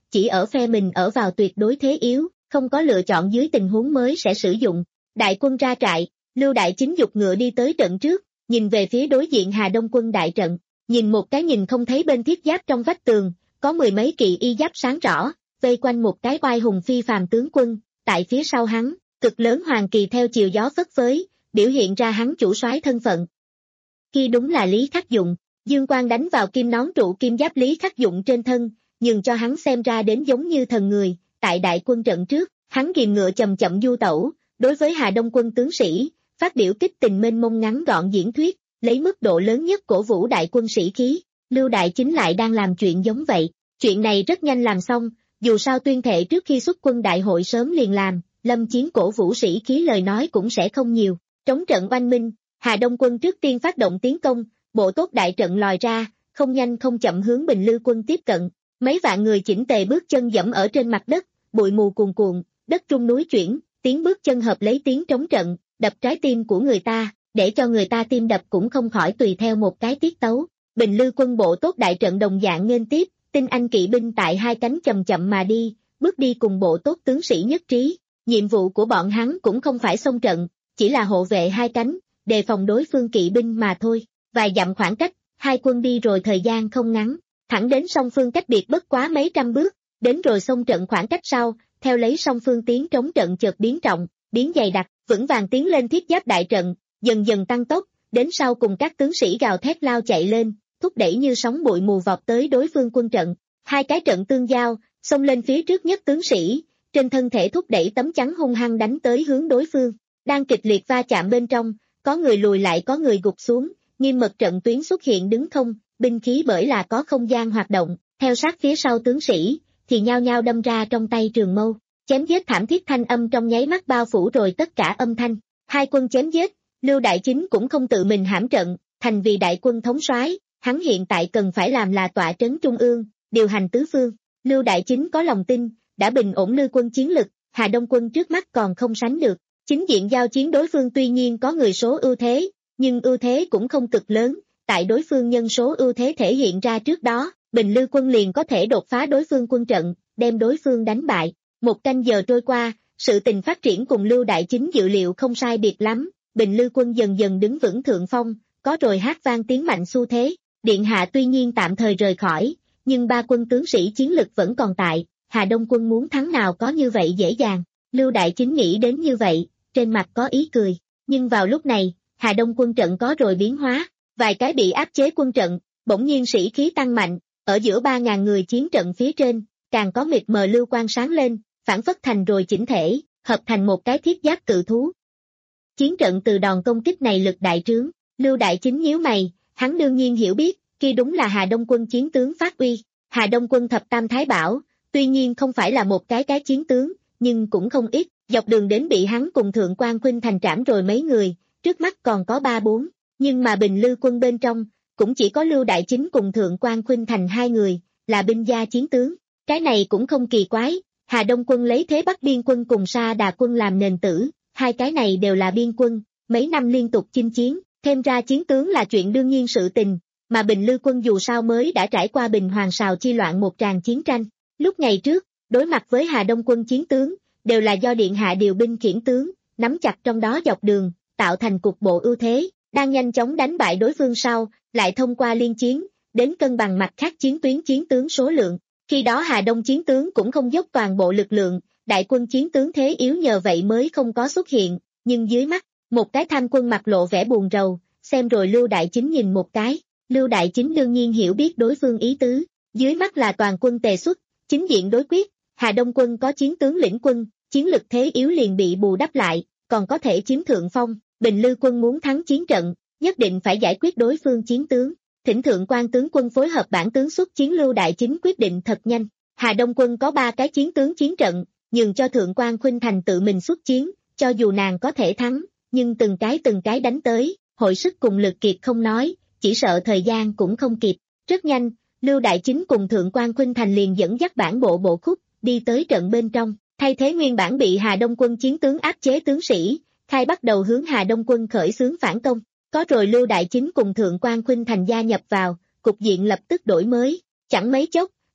chỉ ở phe mình ở vào tuyệt đối thế yếu, không có lựa chọn dưới tình huống mới sẽ sử dụng. Đại quân ra trại, Lưu Đại Chính giục ngựa đi tới trận trước, nhìn về phía đối diện Hà Đông quân đại trận, nhìn một cái nhìn không thấy bên thiết giáp trong vách tường, có mười mấy kỵ y giáp sáng rõ, vây quanh một cái oai hùng phi phàm tướng quân, tại phía sau hắn, cực lớn hoàng kỳ theo chiều gió phất phới, biểu hiện ra hắn chủ soái thân phận. Khi đúng là Lý Khắc Dụng, dương quang đánh vào kim nón trụ kim giáp Lý Khắc Dụng trên thân, nhưng cho hắn xem ra đến giống như thần người, tại đại quân trận trước, hắn ghìm ngựa chậm chậm du tẩu, đối với Hà Đông quân tướng sĩ, phát biểu kích tình mênh mông ngắn gọn diễn thuyết, lấy mức độ lớn nhất cổ vũ đại quân sĩ khí. Lưu Đại Chính lại đang làm chuyện giống vậy, chuyện này rất nhanh làm xong, dù sao tuyên thệ trước khi xuất quân đại hội sớm liền làm, lâm chiến cổ vũ sĩ khí lời nói cũng sẽ không nhiều. Trống trận oanh minh, Hà Đông quân trước tiên phát động tiến công, bộ tốt đại trận lòi ra, không nhanh không chậm hướng Bình Lư quân tiếp cận, mấy vạn người chỉnh tề bước chân dẫm ở trên mặt đất, bụi mù cuồn cuộn, đất trung núi chuyển, tiếng bước chân hợp lấy tiếng trống trận, đập trái tim của người ta, để cho người ta tim đập cũng không khỏi tùy theo một cái tiết tấu. Bình Lư quân bộ tốt đại trận đồng dạng nghênh tiếp, tinh anh kỵ binh tại hai cánh chậm chậm mà đi, bước đi cùng bộ tốt tướng sĩ nhất trí. Nhiệm vụ của bọn hắn cũng không phải xông trận, chỉ là hộ vệ hai cánh, đề phòng đối phương kỵ binh mà thôi. Vài dặm khoảng cách, hai quân đi rồi thời gian không ngắn, thẳng đến song phương cách biệt bất quá mấy trăm bước, đến rồi xông trận khoảng cách sau, theo lấy song phương tiến trống trận chợt biến trọng, biến dày đặc, vững vàng tiến lên thiết giáp đại trận, dần dần tăng tốc, đến sau cùng các tướng sĩ gào thét lao chạy lên, thúc đẩy như sóng bụi mù vọt tới đối phương quân trận. Hai cái trận tương giao, xông lên phía trước nhất tướng sĩ, trên thân thể thúc đẩy tấm chắn hung hăng đánh tới hướng đối phương, đang kịch liệt va chạm bên trong, có người lùi lại có người gục xuống, nghiêm mật trận tuyến xuất hiện đứng không, binh khí bởi là có không gian hoạt động, theo sát phía sau tướng sĩ, thì nhao nhao đâm ra trong tay trường mâu, chém giết thảm thiết thanh âm trong nháy mắt bao phủ rồi tất cả âm thanh. Hai quân chém giết, Lưu Đại Chính cũng không tự mình hãm trận, thành vì đại quân thống soái, hắn hiện tại cần phải làm là tọa trấn trung ương, điều hành tứ phương. Lưu Đại Chính có lòng tin, đã bình ổn Lư quân chiến lực, Hà Đông quân trước mắt còn không sánh được. Chính diện giao chiến đối phương tuy nhiên có người số ưu thế, nhưng ưu thế cũng không cực lớn, tại đối phương nhân số ưu thế thể hiện ra trước đó, Bình Lư quân liền có thể đột phá đối phương quân trận, đem đối phương đánh bại. Một canh giờ trôi qua, sự tình phát triển cùng Lưu Đại Chính dự liệu không sai biệt lắm, Bình Lư quân dần dần đứng vững thượng phong, có rồi hát vang tiếng mạnh xu thế. Điện hạ tuy nhiên tạm thời rời khỏi, nhưng ba quân tướng sĩ chiến lực vẫn còn tại, Hà Đông quân muốn thắng nào có như vậy dễ dàng. Lưu Đại Chính nghĩ đến như vậy, trên mặt có ý cười, nhưng vào lúc này, Hà Đông quân trận có rồi biến hóa, vài cái bị áp chế quân trận, bỗng nhiên sĩ khí tăng mạnh, ở giữa ba ngàn người chiến trận phía trên, càng có mịt mờ lưu quang sáng lên, phản phất thành rồi chỉnh thể, hợp thành một cái thiết giáp cự thú. Chiến trận từ đòn công kích này lực đại trướng, Lưu Đại Chính nhíu mày, hắn đương nhiên hiểu biết, kia đúng là Hà Đông quân chiến tướng phát uy. Hà Đông quân thập tam thái bảo, tuy nhiên không phải là một cái cái chiến tướng, nhưng cũng không ít, dọc đường đến bị hắn cùng Thượng Quan Khuynh Thành trảm rồi mấy người, trước mắt còn có ba bốn, nhưng mà Bình Lư quân bên trong, cũng chỉ có Lưu Đại Chính cùng Thượng Quan Khuynh Thành hai người, là binh gia chiến tướng. Cái này cũng không kỳ quái, Hà Đông quân lấy thế Bắc biên quân cùng Sa Đà quân làm nền tử, hai cái này đều là biên quân, mấy năm liên tục chinh chiến, thêm ra chiến tướng là chuyện đương nhiên sự tình, mà Bình Lư quân dù sao mới đã trải qua Bình Hoàng Sào chi loạn một tràng chiến tranh. Lúc ngày trước, đối mặt với Hà Đông quân chiến tướng, đều là do điện hạ điều binh khiển tướng, nắm chặt trong đó dọc đường, tạo thành cục bộ ưu thế, đang nhanh chóng đánh bại đối phương sau, lại thông qua liên chiến, đến cân bằng mặt khác chiến tuyến chiến tướng số lượng. Khi đó Hà Đông chiến tướng cũng không dốc toàn bộ lực lượng, đại quân chiến tướng thế yếu nhờ vậy mới không có xuất hiện, nhưng dưới mắt, một cái tham quân mặt lộ vẻ buồn rầu, xem rồi Lưu Đại Chính nhìn một cái, Lưu Đại Chính đương nhiên hiểu biết đối phương ý tứ, dưới mắt là toàn quân tề xuất, chính diện đối quyết, Hà Đông quân có chiến tướng lĩnh quân, chiến lực thế yếu liền bị bù đắp lại, còn có thể chiếm thượng phong, Bình Lư quân muốn thắng chiến trận, nhất định phải giải quyết đối phương chiến tướng. Thỉnh Thượng Quan tướng quân phối hợp bản tướng xuất chiến. Lưu Đại Chính quyết định thật nhanh, Hà Đông quân có ba cái chiến tướng chiến trận, nhường cho Thượng Quan Khuynh Thành tự mình xuất chiến, cho dù nàng có thể thắng, nhưng từng cái từng cái đánh tới, hội sức cùng lực kiệt không nói, chỉ sợ thời gian cũng không kịp. Rất nhanh, Lưu Đại Chính cùng Thượng Quan Khuynh Thành liền dẫn dắt bản bộ bộ khúc, đi tới trận bên trong, thay thế nguyên bản bị Hà Đông quân chiến tướng áp chế tướng sĩ, khai bắt đầu hướng Hà Đông quân khởi xướng phản công. Có rồi Lưu Đại Chính cùng Thượng Quan Khuynh Thành gia nhập vào, cục diện lập tức đổi mới, chẳng mấy chốc,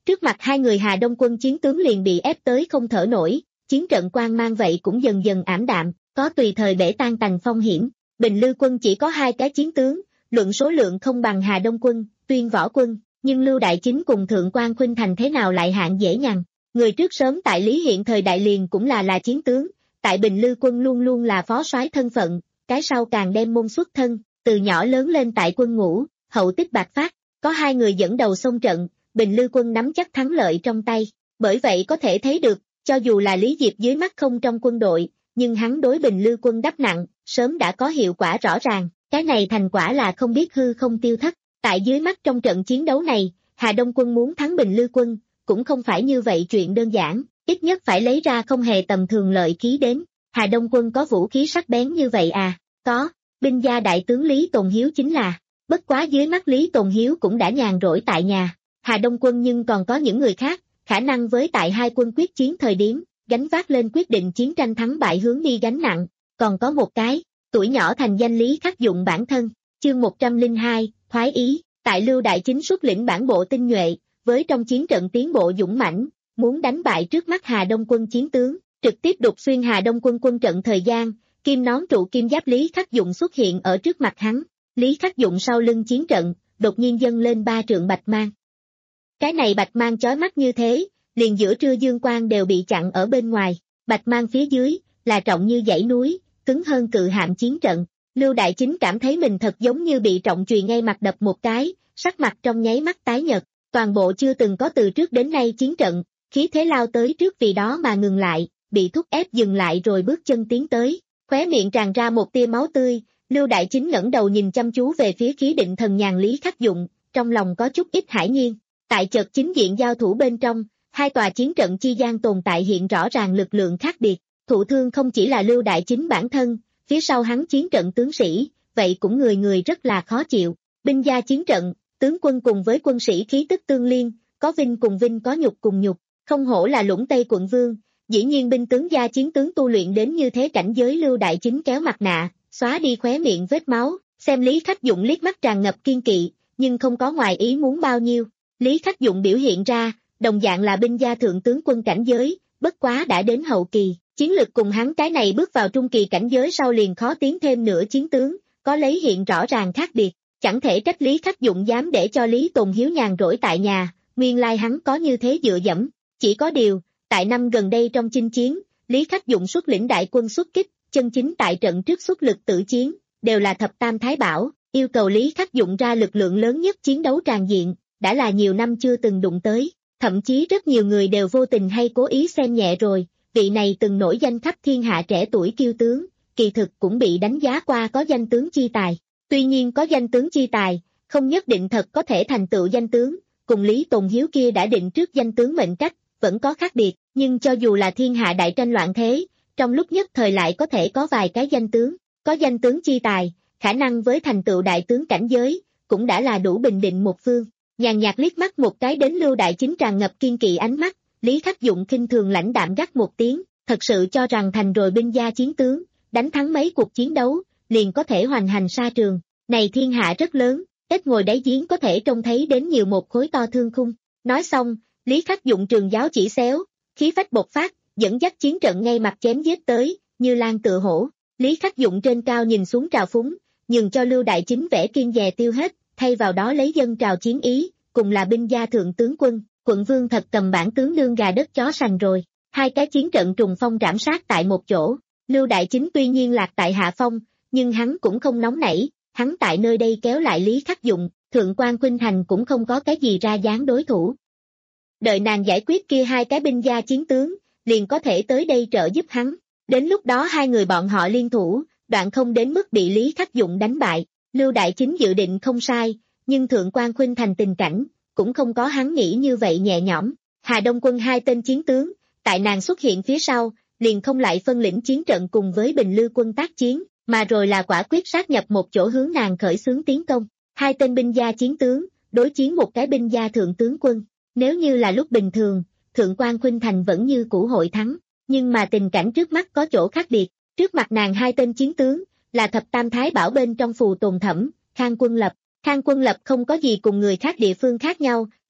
Trước mặt hai người Hà Đông quân chiến tướng liền bị ép tới không thở nổi, chiến trận quang mang vậy cũng dần dần ảm đạm, có tùy thời bể tan tành phong hiểm. Bình Lư quân chỉ có hai cái chiến tướng, luận số lượng không bằng Hà Đông quân, Tuyên Võ quân, nhưng Lưu Đại Chính cùng Thượng Quan Khuynh Thành thế nào lại hạng dễ nhằn. Người trước sớm tại Lý Hiện thời đại liền cũng là là chiến tướng, tại Bình Lư quân luôn luôn là phó soái thân phận, cái sau càng đem môn xuất thân, từ nhỏ lớn lên tại quân ngũ, hậu tích bạc phát, có hai người dẫn đầu xông trận, Bình Lư quân nắm chắc thắng lợi trong tay, bởi vậy có thể thấy được, cho dù là Lý Diệp dưới mắt không trong quân đội, nhưng hắn đối Bình Lư quân đắp nặng, sớm đã có hiệu quả rõ ràng, cái này thành quả là không biết hư không tiêu thất, tại dưới mắt trong trận chiến đấu này, Hà Đông quân muốn thắng Bình Lư quân, cũng không phải như vậy chuyện đơn giản, ít nhất phải lấy ra không hề tầm thường lợi khí đến, Hà Đông quân có vũ khí sắc bén như vậy à, có, binh gia đại tướng Lý Tồn Hiếu chính là, bất quá dưới mắt Lý Tồn Hiếu cũng đã nhàn rỗi tại nhà, Hà Đông quân nhưng còn có những người khác, khả năng với tại hai quân quyết chiến thời điểm, gánh vác lên quyết định chiến tranh thắng bại hướng đi gánh nặng, còn có một cái, tuổi nhỏ thành danh Lý Khắc Dụng bản thân, chương một trăm lẻ hai, thoái ý, tại Lưu Đại Chính xuất lĩnh bản bộ tinh nhuệ, với trong chiến trận tiến bộ dũng mãnh, muốn đánh bại trước mắt Hà Đông quân chiến tướng, trực tiếp đục xuyên Hà Đông quân quân trận thời gian, kim nón trụ kim giáp Lý Khắc Dụng xuất hiện ở trước mặt hắn, Lý Khắc Dụng sau lưng chiến trận, đột nhiên dâng lên ba trượng bạch mang. Cái này bạch mang chói mắt như thế, liền giữa trưa dương quang đều bị chặn ở bên ngoài, bạch mang phía dưới, là trọng như dãy núi, cứng hơn cự hạm chiến trận. Lưu Đại Chính cảm thấy mình thật giống như bị trọng chùy ngay mặt đập một cái, sắc mặt trong nháy mắt tái nhợt, toàn bộ chưa từng có từ trước đến nay chiến trận, khí thế lao tới trước vì đó mà ngừng lại, bị thúc ép dừng lại rồi bước chân tiến tới, khóe miệng tràn ra một tia máu tươi, Lưu Đại Chính ngẩng đầu nhìn chăm chú về phía khí định thần nhàn Lý Khắc Dụng, trong lòng có chút ít hãi nhiên, tại chợt chính diện giao thủ bên trong, hai tòa chiến trận chi gian tồn tại hiện rõ ràng lực lượng khác biệt, thụ thương không chỉ là Lưu Đại Chính bản thân, phía sau hắn chiến trận tướng sĩ, vậy cũng người người rất là khó chịu, binh gia chiến trận, tướng quân cùng với quân sĩ khí tức tương liên, có vinh cùng vinh có nhục cùng nhục, không hổ là Lũng Tây quận vương, dĩ nhiên binh tướng gia chiến tướng tu luyện đến như thế cảnh giới. Lưu Đại Chính kéo mặt nạ, xóa đi khóe miệng vết máu, xem Lý Khắc Dụng liếc mắt tràn ngập kiên kỵ, nhưng không có ngoài ý muốn bao nhiêu, Lý Khắc Dụng biểu hiện ra, đồng dạng là binh gia thượng tướng quân cảnh giới, bất quá đã đến hậu kỳ, chiến lực cùng hắn cái này bước vào trung kỳ cảnh giới sau liền khó tiến thêm nữa chiến tướng, có lấy hiện rõ ràng khác biệt, chẳng thể trách Lý Khắc Dụng dám để cho Lý Tồn Hiếu nhàn rỗi tại nhà, nguyên lai hắn có như thế dựa dẫm, chỉ có điều, tại năm gần đây trong chinh chiến, Lý Khắc Dụng xuất lĩnh đại quân xuất kích, chân chính tại trận trước xuất lực tử chiến, đều là thập tam thái bảo, yêu cầu Lý Khắc Dụng ra lực lượng lớn nhất chiến đấu tràn diện, đã là nhiều năm chưa từng đụng tới, thậm chí rất nhiều người đều vô tình hay cố ý xem nhẹ rồi, vị này từng nổi danh khắp thiên hạ trẻ tuổi kiêu tướng, kỳ thực cũng bị đánh giá qua có danh tướng chi tài. Tuy nhiên có danh tướng chi tài, không nhất định thật có thể thành tựu danh tướng, cùng Lý Tồn Hiếu kia đã định trước danh tướng mệnh cách, vẫn có khác biệt, nhưng cho dù là thiên hạ đại tranh loạn thế, trong lúc nhất thời lại có thể có vài cái danh tướng, có danh tướng chi tài, khả năng với thành tựu đại tướng cảnh giới, cũng đã là đủ bình định một phương. Nhàn nhạt liếc mắt một cái đến Lưu Đại Chính tràn ngập kiên kỵ ánh mắt, Lý Khắc Dụng khinh thường lãnh đạm gắt một tiếng, thật sự cho rằng thành rồi binh gia chiến tướng, đánh thắng mấy cuộc chiến đấu, liền có thể hoành hành sa trường, này thiên hạ rất lớn, ít ngồi đáy giếng có thể trông thấy đến nhiều một khối to thương khung. Nói xong, Lý Khắc Dụng trường giáo chỉ xéo, khí phách bộc phát, dẫn dắt chiến trận ngay mặt chém giết tới, như lan tựa hổ. Lý Khắc Dụng trên cao nhìn xuống trào phúng, nhường cho Lưu Đại Chính vẻ kiên dè tiêu hết, thay vào đó lấy dân trào chiến ý, cùng là binh gia thượng tướng quân, quận vương thật cầm bản tướng đương gà đất chó sành rồi. Hai cái chiến trận trùng phong trảm sát tại một chỗ, Lưu Đại Chính tuy nhiên lạc tại hạ phong, nhưng hắn cũng không nóng nảy, hắn tại nơi đây kéo lại Lý Khắc Dụng, Thượng quan Khuynh Thành cũng không có cái gì ra dáng đối thủ. Đợi nàng giải quyết kia hai cái binh gia chiến tướng, liền có thể tới đây trợ giúp hắn, đến lúc đó hai người bọn họ liên thủ, đoạn không đến mức bị Lý Khắc Dụng đánh bại. Lưu Đại Chính dự định không sai, nhưng Thượng quan Khuynh Thành tình cảnh, cũng không có hắn nghĩ như vậy nhẹ nhõm. Hà Đông quân hai tên chiến tướng, tại nàng xuất hiện phía sau, liền không lại phân lĩnh chiến trận cùng với Bình Lư quân tác chiến, mà rồi là quả quyết sát nhập một chỗ hướng nàng khởi xướng tiến công. Hai tên binh gia chiến tướng, đối chiến một cái binh gia thượng tướng quân. Nếu như là lúc bình thường, Thượng quan Khuynh Thành vẫn như cũ hội thắng, nhưng mà tình cảnh trước mắt có chỗ khác biệt. Trước mặt nàng hai tên chiến tướng, là thập tam thái bảo bên trong Phù Tồn Thẩm, Khang Quân Lập. Khang Quân Lập không có gì cùng người khác địa phương khác nhau,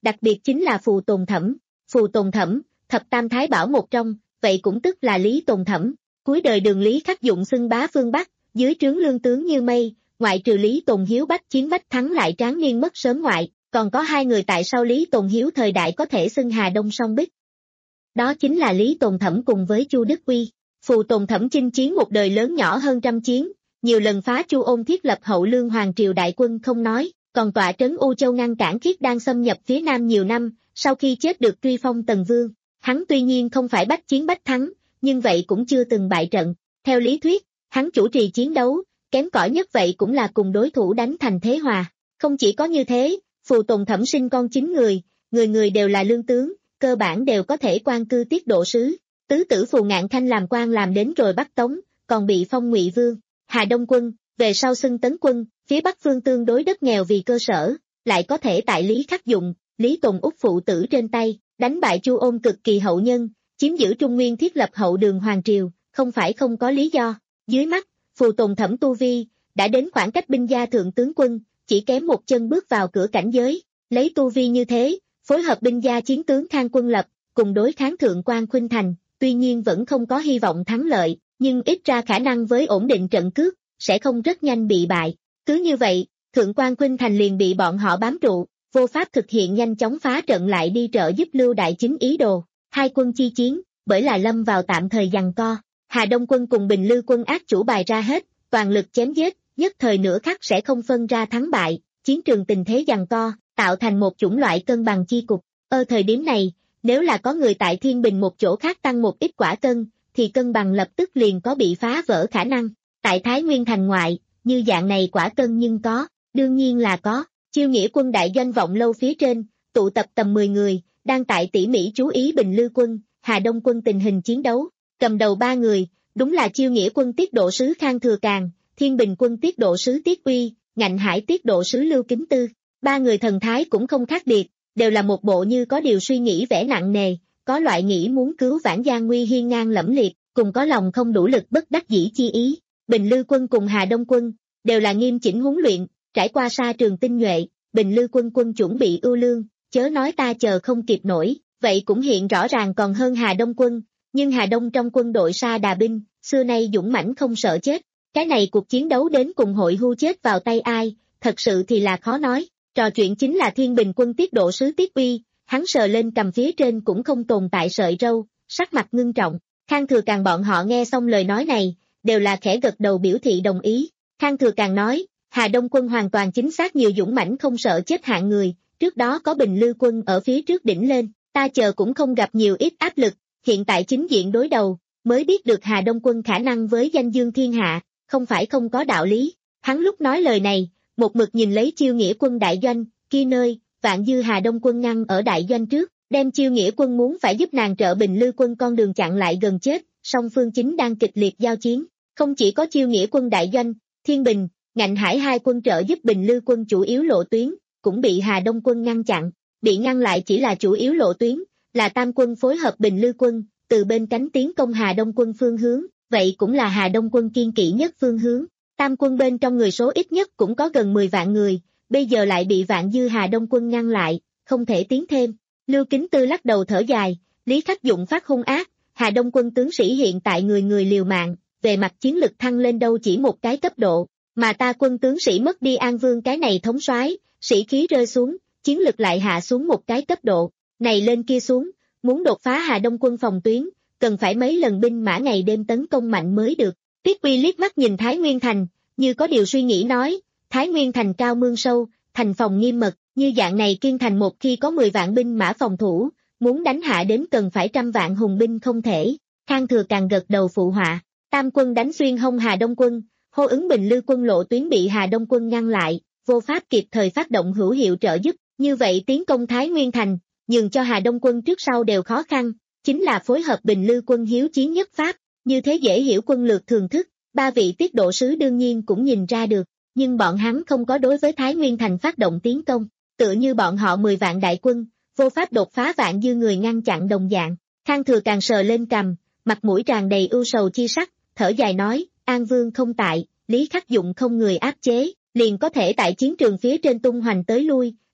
đặc biệt chính là Phù Tồn Thẩm. Phù Tồn Thẩm, thập tam thái bảo một trong, vậy cũng tức là Lý Tồn Thẩm. Cuối đời Đường Lý Khắc Dụng xưng bá phương Bắc, dưới trướng lương tướng như mây, ngoại trừ Lý Tồn Hiếu bách chiến bách thắng lại tráng niên mất sớm ngoại, còn có hai người tại sau Lý Tồn Hiếu thời đại có thể xưng Hà Đông song bích. Đó chính là Lý Tồn Thẩm cùng với Chu Đức Uy. Phù Tồn Thẩm chinh chiến một đời lớn nhỏ hơn trăm chiến, nhiều lần phá Chu Ôn thiết lập hậu lương hoàng triều đại quân không nói, còn tọa trấn U Châu ngăn cản Khiết Đan xâm nhập phía Nam nhiều năm, sau khi chết được truy phong Tần Vương. Hắn tuy nhiên không phải bách chiến bách thắng, nhưng vậy cũng chưa từng bại trận. Theo lý thuyết, hắn chủ trì chiến đấu, kém cỏi nhất vậy cũng là cùng đối thủ đánh thành thế hòa. Không chỉ có như thế, Phù Tồn Thẩm sinh con chín người, người người đều là lương tướng, cơ bản đều có thể quan cư tiết độ sứ. Tứ tử Phù Ngạn Khanh làm quan làm đến rồi Bắc Tống, còn bị phong Ngụy Vương. Hà Đông quân, về sau xưng Tấn quân, phía Bắc phương tương đối đất nghèo vì cơ sở, lại có thể tại Lý Khắc Dụng, Lý Tồn Úc phụ tử trên tay, đánh bại Chu Ôn cực kỳ hậu nhân, chiếm giữ Trung Nguyên thiết lập hậu đường hoàng triều, không phải không có lý do. Dưới mắt, Phù Tồn Thẩm tu vi, đã đến khoảng cách binh gia thượng tướng quân, chỉ kém một chân bước vào cửa cảnh giới, lấy tu vi như thế, phối hợp binh gia chiến tướng Khang Quân Lập, cùng đối kháng thượng quan Khuynh Thành, tuy nhiên vẫn không có hy vọng thắng lợi, nhưng ít ra khả năng với ổn định trận cước, sẽ không rất nhanh bị bại. Cứ như vậy, thượng quan Khuynh Thành liền bị bọn họ bám trụ, vô pháp thực hiện nhanh chóng phá trận lại đi trợ giúp Lưu Đại Chính ý đồ. Hai quân chi chiến, bởi là lâm vào tạm thời giằng co, Hà Đông quân cùng Bình Lư quân ác chủ bài ra hết, toàn lực chém giết, nhất thời nửa khắc sẽ không phân ra thắng bại, chiến trường tình thế giằng co, tạo thành một chủng loại cân bằng chi cục. Ở thời điểm này, nếu là có người tại Thiên Bình một chỗ khác tăng một ít quả cân, thì cân bằng lập tức liền có bị phá vỡ khả năng. Tại Thái Nguyên thành ngoại, như dạng này quả cân nhưng có, đương nhiên là có. Chiêu Nghĩa quân đại doanh vọng lâu phía trên, tụ tập tầm mười người, đang tại tỉ mỉ chú ý Bình Lư quân, Hà Đông quân tình hình chiến đấu. Cầm đầu ba người, đúng là Chiêu Nghĩa quân tiết độ sứ Khang Thừa Càn, Thiên Bình quân tiết độ sứ Tiết Uy, Ngạnh Hải tiết độ sứ Lưu Kính Tư. Ba người thần thái cũng không khác biệt, đều là một bộ như có điều suy nghĩ vẻ nặng nề, có loại nghĩ muốn cứu vãn gian nguy hiên ngang lẫm liệt, cùng có lòng không đủ lực bất đắc dĩ chi ý. Bình Lư quân cùng Hà Đông quân, đều là nghiêm chỉnh huấn luyện, trải qua sa trường tinh nhuệ, Bình Lư quân quân chuẩn bị ưu lương, chớ nói ta chờ không kịp nổi, vậy cũng hiện rõ ràng còn hơn Hà Đông quân, nhưng Hà Đông trong quân đội sa đà binh, xưa nay dũng mãnh không sợ chết, cái này cuộc chiến đấu đến cùng hội hưu chết vào tay ai, thật sự thì là khó nói. Trò chuyện chính là Thiên Bình quân tiết độ sứ Tiết Uy, hắn sờ lên cầm phía trên cũng không tồn tại sợi râu, sắc mặt ngưng trọng. Khang Thừa Càn bọn họ nghe xong lời nói này, đều là khẽ gật đầu biểu thị đồng ý. Khang Thừa Càn nói, Hà Đông quân hoàn toàn chính xác nhiều dũng mãnh không sợ chết hạng người, trước đó có Bình Lư quân ở phía trước đỉnh lên, ta chờ cũng không gặp nhiều ít áp lực, hiện tại chính diện đối đầu, mới biết được Hà Đông quân khả năng với danh dương thiên hạ, không phải không có đạo lý. Hắn lúc nói lời này, một mực nhìn lấy Chiêu Nghĩa quân đại doanh, kia nơi, Vạn Dư Hà Đông quân ngăn ở đại doanh trước, đem Chiêu Nghĩa quân muốn phải giúp nàng trợ Bình Lư quân con đường chặn lại gần chết, song phương chính đang kịch liệt giao chiến. Không chỉ có Chiêu Nghĩa quân đại doanh, Thiên Bình, Ngạnh Hải hai quân trợ giúp Bình Lư quân chủ yếu lộ tuyến, cũng bị Hà Đông quân ngăn chặn, bị ngăn lại chỉ là chủ yếu lộ tuyến, là Tam quân phối hợp Bình Lư quân, từ bên cánh tiến công Hà Đông quân phương hướng, vậy cũng là Hà Đông quân kiên kỵ nhất phương hướng. Tam quân bên trong người số ít nhất cũng có gần mười vạn người, bây giờ lại bị Vạn Dư Hà Đông quân ngăn lại, không thể tiến thêm. Lưu Kính Tư lắc đầu thở dài, Lý Khắc Dụng phát hung ác, Hà Đông quân tướng sĩ hiện tại người người liều mạng, về mặt chiến lực thăng lên đâu chỉ một cái cấp độ, mà ta quân tướng sĩ mất đi An Vương cái này thống soái, sĩ khí rơi xuống, chiến lực lại hạ xuống một cái cấp độ, này lên kia xuống, muốn đột phá Hà Đông quân phòng tuyến, cần phải mấy lần binh mã ngày đêm tấn công mạnh mới được. Tiết Uy liếc mắt nhìn Thái Nguyên thành, như có điều suy nghĩ nói, Thái Nguyên thành cao mương sâu, thành phòng nghiêm mật, như dạng này kiên thành một khi có mười vạn binh mã phòng thủ, muốn đánh hạ đến cần phải trăm vạn hùng binh không thể. Khang Thừa Càn gật đầu phụ họa, Tam quân đánh xuyên hông Hà Đông quân, hô ứng Bình Lư quân lộ tuyến bị Hà Đông quân ngăn lại, vô pháp kịp thời phát động hữu hiệu trợ giúp, như vậy tiến công Thái Nguyên thành, nhường cho Hà Đông quân trước sau đều khó khăn, chính là phối hợp Bình Lư quân hiếu chiến nhất pháp, như thế dễ hiểu quân lược thường thức, ba vị tiết độ sứ đương nhiên cũng nhìn ra được, nhưng bọn hắn không có đối với Thái Nguyên thành phát động tiến công, tựa như bọn họ mười vạn đại quân, vô pháp đột phá Vạn Dư người ngăn chặn đồng dạng. Khang Thừa Càn sờ lên cằm, mặt mũi tràn đầy ưu sầu chi sắc, thở dài nói, An Vương không tại, Lý Khắc Dụng không người áp chế, liền có thể tại chiến trường phía trên tung hoành tới lui,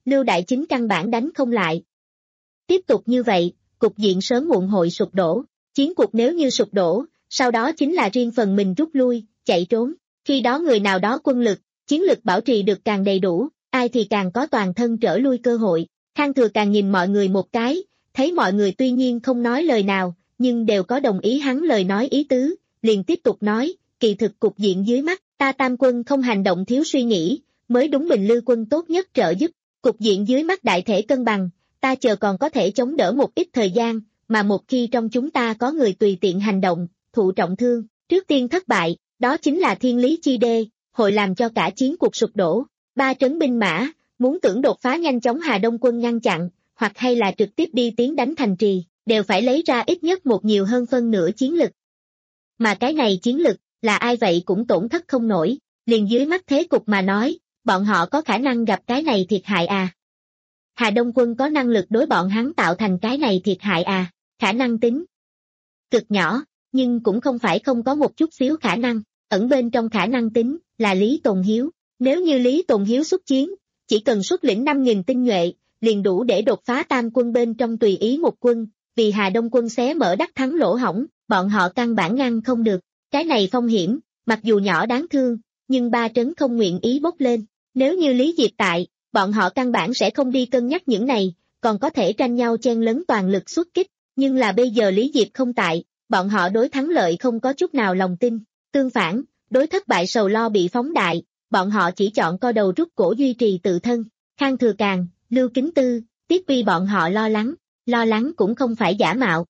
Lưu Đại Chính căn bản đánh không lại. Tiếp tục như vậy, cục diện sớm muộn hội sụp đổ, chiến cuộc nếu như sụp đổ, sau đó chính là riêng phần mình rút lui, chạy trốn, khi đó người nào đó quân lực, chiến lực bảo trì được càng đầy đủ, ai thì càng có toàn thân trở lui cơ hội. Khang Thừa càng nhìn mọi người một cái, thấy mọi người tuy nhiên không nói lời nào, nhưng đều có đồng ý hắn lời nói ý tứ, liền tiếp tục nói, kỳ thực cục diện dưới mắt, ta Tam quân không hành động thiếu suy nghĩ, mới đúng Bình Lư quân tốt nhất trợ giúp, cục diện dưới mắt đại thể cân bằng, ta chờ còn có thể chống đỡ một ít thời gian, mà một khi trong chúng ta có người tùy tiện hành động, thụ trọng thương, trước tiên thất bại, đó chính là thiên lý chi đê, hội làm cho cả chiến cuộc sụp đổ. Ba trấn binh mã, muốn tưởng đột phá nhanh chóng Hà Đông quân ngăn chặn, hoặc hay là trực tiếp đi tiến đánh thành trì, đều phải lấy ra ít nhất một nhiều hơn phân nửa chiến lực. Mà cái này chiến lực, là ai vậy cũng tổn thất không nổi, liền dưới mắt thế cục mà nói, bọn họ có khả năng gặp cái này thiệt hại à. Hà Đông quân có năng lực đối bọn hắn tạo thành cái này thiệt hại à, khả năng tính cực nhỏ, nhưng cũng không phải không có một chút xíu khả năng, ẩn bên trong khả năng tính, là Lý Tồn Hiếu. Nếu như Lý Tồn Hiếu xuất chiến, chỉ cần xuất lĩnh năm nghìn tinh nhuệ, liền đủ để đột phá Tam quân bên trong tùy ý một quân, vì Hà Đông quân xé mở đắc thắng lỗ hổng, bọn họ căn bản ngăn không được. Cái này phong hiểm, mặc dù nhỏ đáng thương, nhưng ba trấn không nguyện ý bốc lên. Nếu như Lý Diệp tại, bọn họ căn bản sẽ không đi cân nhắc những này, còn có thể tranh nhau chen lấn toàn lực xuất kích. Nhưng là bây giờ Lý Diệp không tại, bọn họ đối thắng lợi không có chút nào lòng tin. Tương phản, đối thất bại sầu lo bị phóng đại, bọn họ chỉ chọn co đầu rút cổ duy trì tự thân. Khang Thừa Càng, Lưu Kính Tư, Tiết Vi bọn họ lo lắng, lo lắng cũng không phải giả mạo.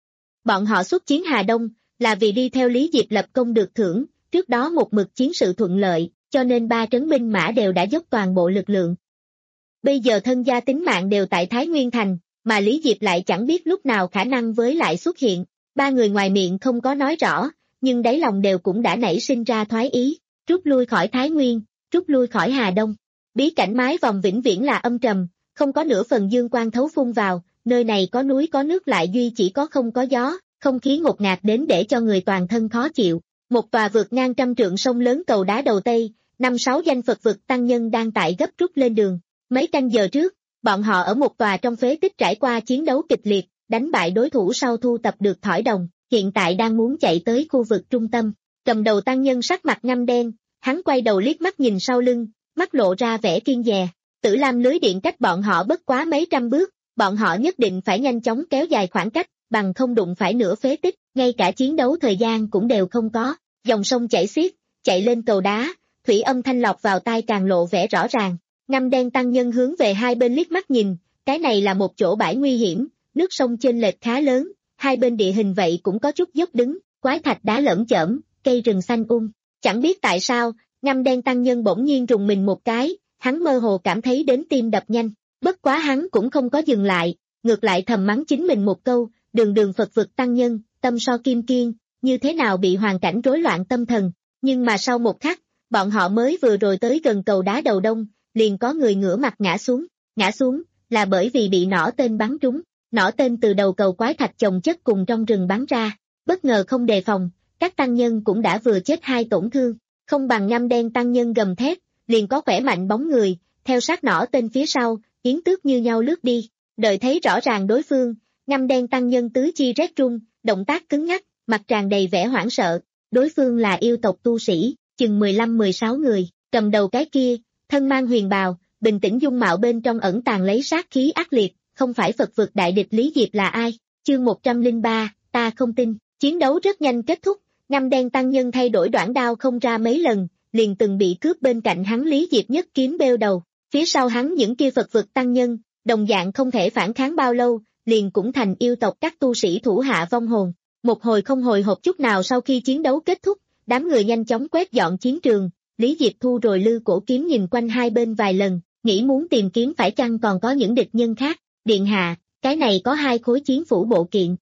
Bọn họ xuất chiến Hà Đông, là vì đi theo Lý Diệp lập công được thưởng, trước đó một mực chiến sự thuận lợi, cho nên ba trấn binh mã đều đã dốc toàn bộ lực lượng. Bây giờ thân gia tính mạng đều tại Thái Nguyên Thành, mà Lý Diệp lại chẳng biết lúc nào khả năng với lại xuất hiện. Ba người ngoài miệng không có nói rõ, nhưng đáy lòng đều cũng đã nảy sinh ra thoái ý, rút lui khỏi Thái Nguyên, rút lui khỏi Hà Đông. Bí cảnh mái vòng vĩnh viễn là âm trầm, không có nửa phần dương quang thấu phun vào, nơi này có núi có nước lại duy chỉ có không có gió, không khí ngột ngạt đến để cho người toàn thân khó chịu. Một tòa vượt ngang trăm trượng sông lớn cầu đá đầu Tây, năm sáu danh Phật vực tăng nhân đang tại gấp rút lên đường. Mấy canh giờ trước, bọn họ ở một tòa trong phế tích trải qua chiến đấu kịch liệt, đánh bại đối thủ sau thu tập được thỏi đồng, hiện tại đang muốn chạy tới khu vực trung tâm. Cầm đầu tăng nhân sắc mặt ngăm đen, hắn quay đầu liếc mắt nhìn sau lưng, mắt lộ ra vẻ kiên dè. Tử Lam lưới điện cách bọn họ bất quá mấy trăm bước, bọn họ nhất định phải nhanh chóng kéo dài khoảng cách, bằng không đụng phải nửa phế tích, ngay cả chiến đấu thời gian cũng đều không có. Dòng sông chảy xiết, chạy lên cầu đá, thủy âm thanh lọc vào tai càng lộ vẻ rõ ràng. Ngăm đen tăng nhân hướng về hai bên liếc mắt nhìn, cái này là một chỗ bãi nguy hiểm, nước sông chênh lệch khá lớn, hai bên địa hình vậy cũng có chút dốc đứng, quái thạch đá lởm chởm, cây rừng xanh um. Chẳng biết tại sao, ngăm đen tăng nhân bỗng nhiên rùng mình một cái, hắn mơ hồ cảm thấy đến tim đập nhanh, bất quá hắn cũng không có dừng lại, ngược lại thầm mắng chính mình một câu, đường đường Phật vực tăng nhân, tâm so kim kiên, như thế nào bị hoàn cảnh rối loạn tâm thần. Nhưng mà sau một khắc, bọn họ mới vừa rồi tới gần cầu đá đầu đông, liền có người ngửa mặt ngã xuống, ngã xuống, là bởi vì bị nỏ tên bắn trúng, nỏ tên từ đầu cầu quái thạch chồng chất cùng trong rừng bắn ra, bất ngờ không đề phòng, các tăng nhân cũng đã vừa chết hai tổn thương, không bằng ngăm đen tăng nhân gầm thét, liền có khỏe mạnh bóng người, theo sát nỏ tên phía sau, yến tước như nhau lướt đi, đợi thấy rõ ràng đối phương, ngăm đen tăng nhân tứ chi rét run, động tác cứng ngắc, mặt tràn đầy vẻ hoảng sợ, đối phương là yêu tộc tu sĩ, chừng mười lăm mười sáu người, cầm đầu cái kia, thân mang huyền bào, bình tĩnh dung mạo bên trong ẩn tàng lấy sát khí ác liệt, không phải Phật vực đại địch Lý Diệp là ai? Chương một trăm lẻ ba, ta không tin. Chiến đấu rất nhanh kết thúc, ngăm đen tăng nhân thay đổi đoạn đao không ra mấy lần, liền từng bị cướp bên cạnh hắn Lý Diệp nhất kiếm bêu đầu. Phía sau hắn những kia Phật vực tăng nhân, đồng dạng không thể phản kháng bao lâu, liền cũng thành yêu tộc các tu sĩ thủ hạ vong hồn. Một hồi không hồi hộp chút nào sau khi chiến đấu kết thúc, đám người nhanh chóng quét dọn chiến trường, Lý Diệp thu rồi lư cổ kiếm nhìn quanh hai bên vài lần, nghĩ muốn tìm kiếm phải chăng còn có những địch nhân khác. Điện hạ, cái này có hai khối chiến phủ bộ kiện.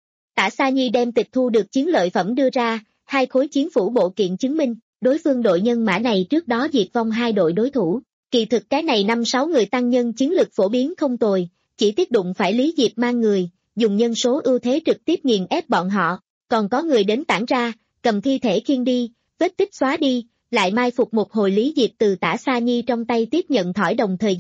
Tả Sa Nhi đem tịch thu được chiến lợi phẩm đưa ra, hai khối chiến phủ bộ kiện chứng minh, đối phương đội nhân mã này trước đó diệt vong hai đội đối thủ. Kỳ thực cái này năm sáu người tăng nhân chiến lực phổ biến không tồi, chỉ tiếc đụng phải Lý Diệp mang người, dùng nhân số ưu thế trực tiếp nghiền ép bọn họ, còn có người đến tản ra, cầm thi thể khiêng đi, vết tích xóa đi, lại mai phục một hồi Lý Diệp từ Tả Sa Nhi trong tay tiếp nhận thỏi đồng thời gian,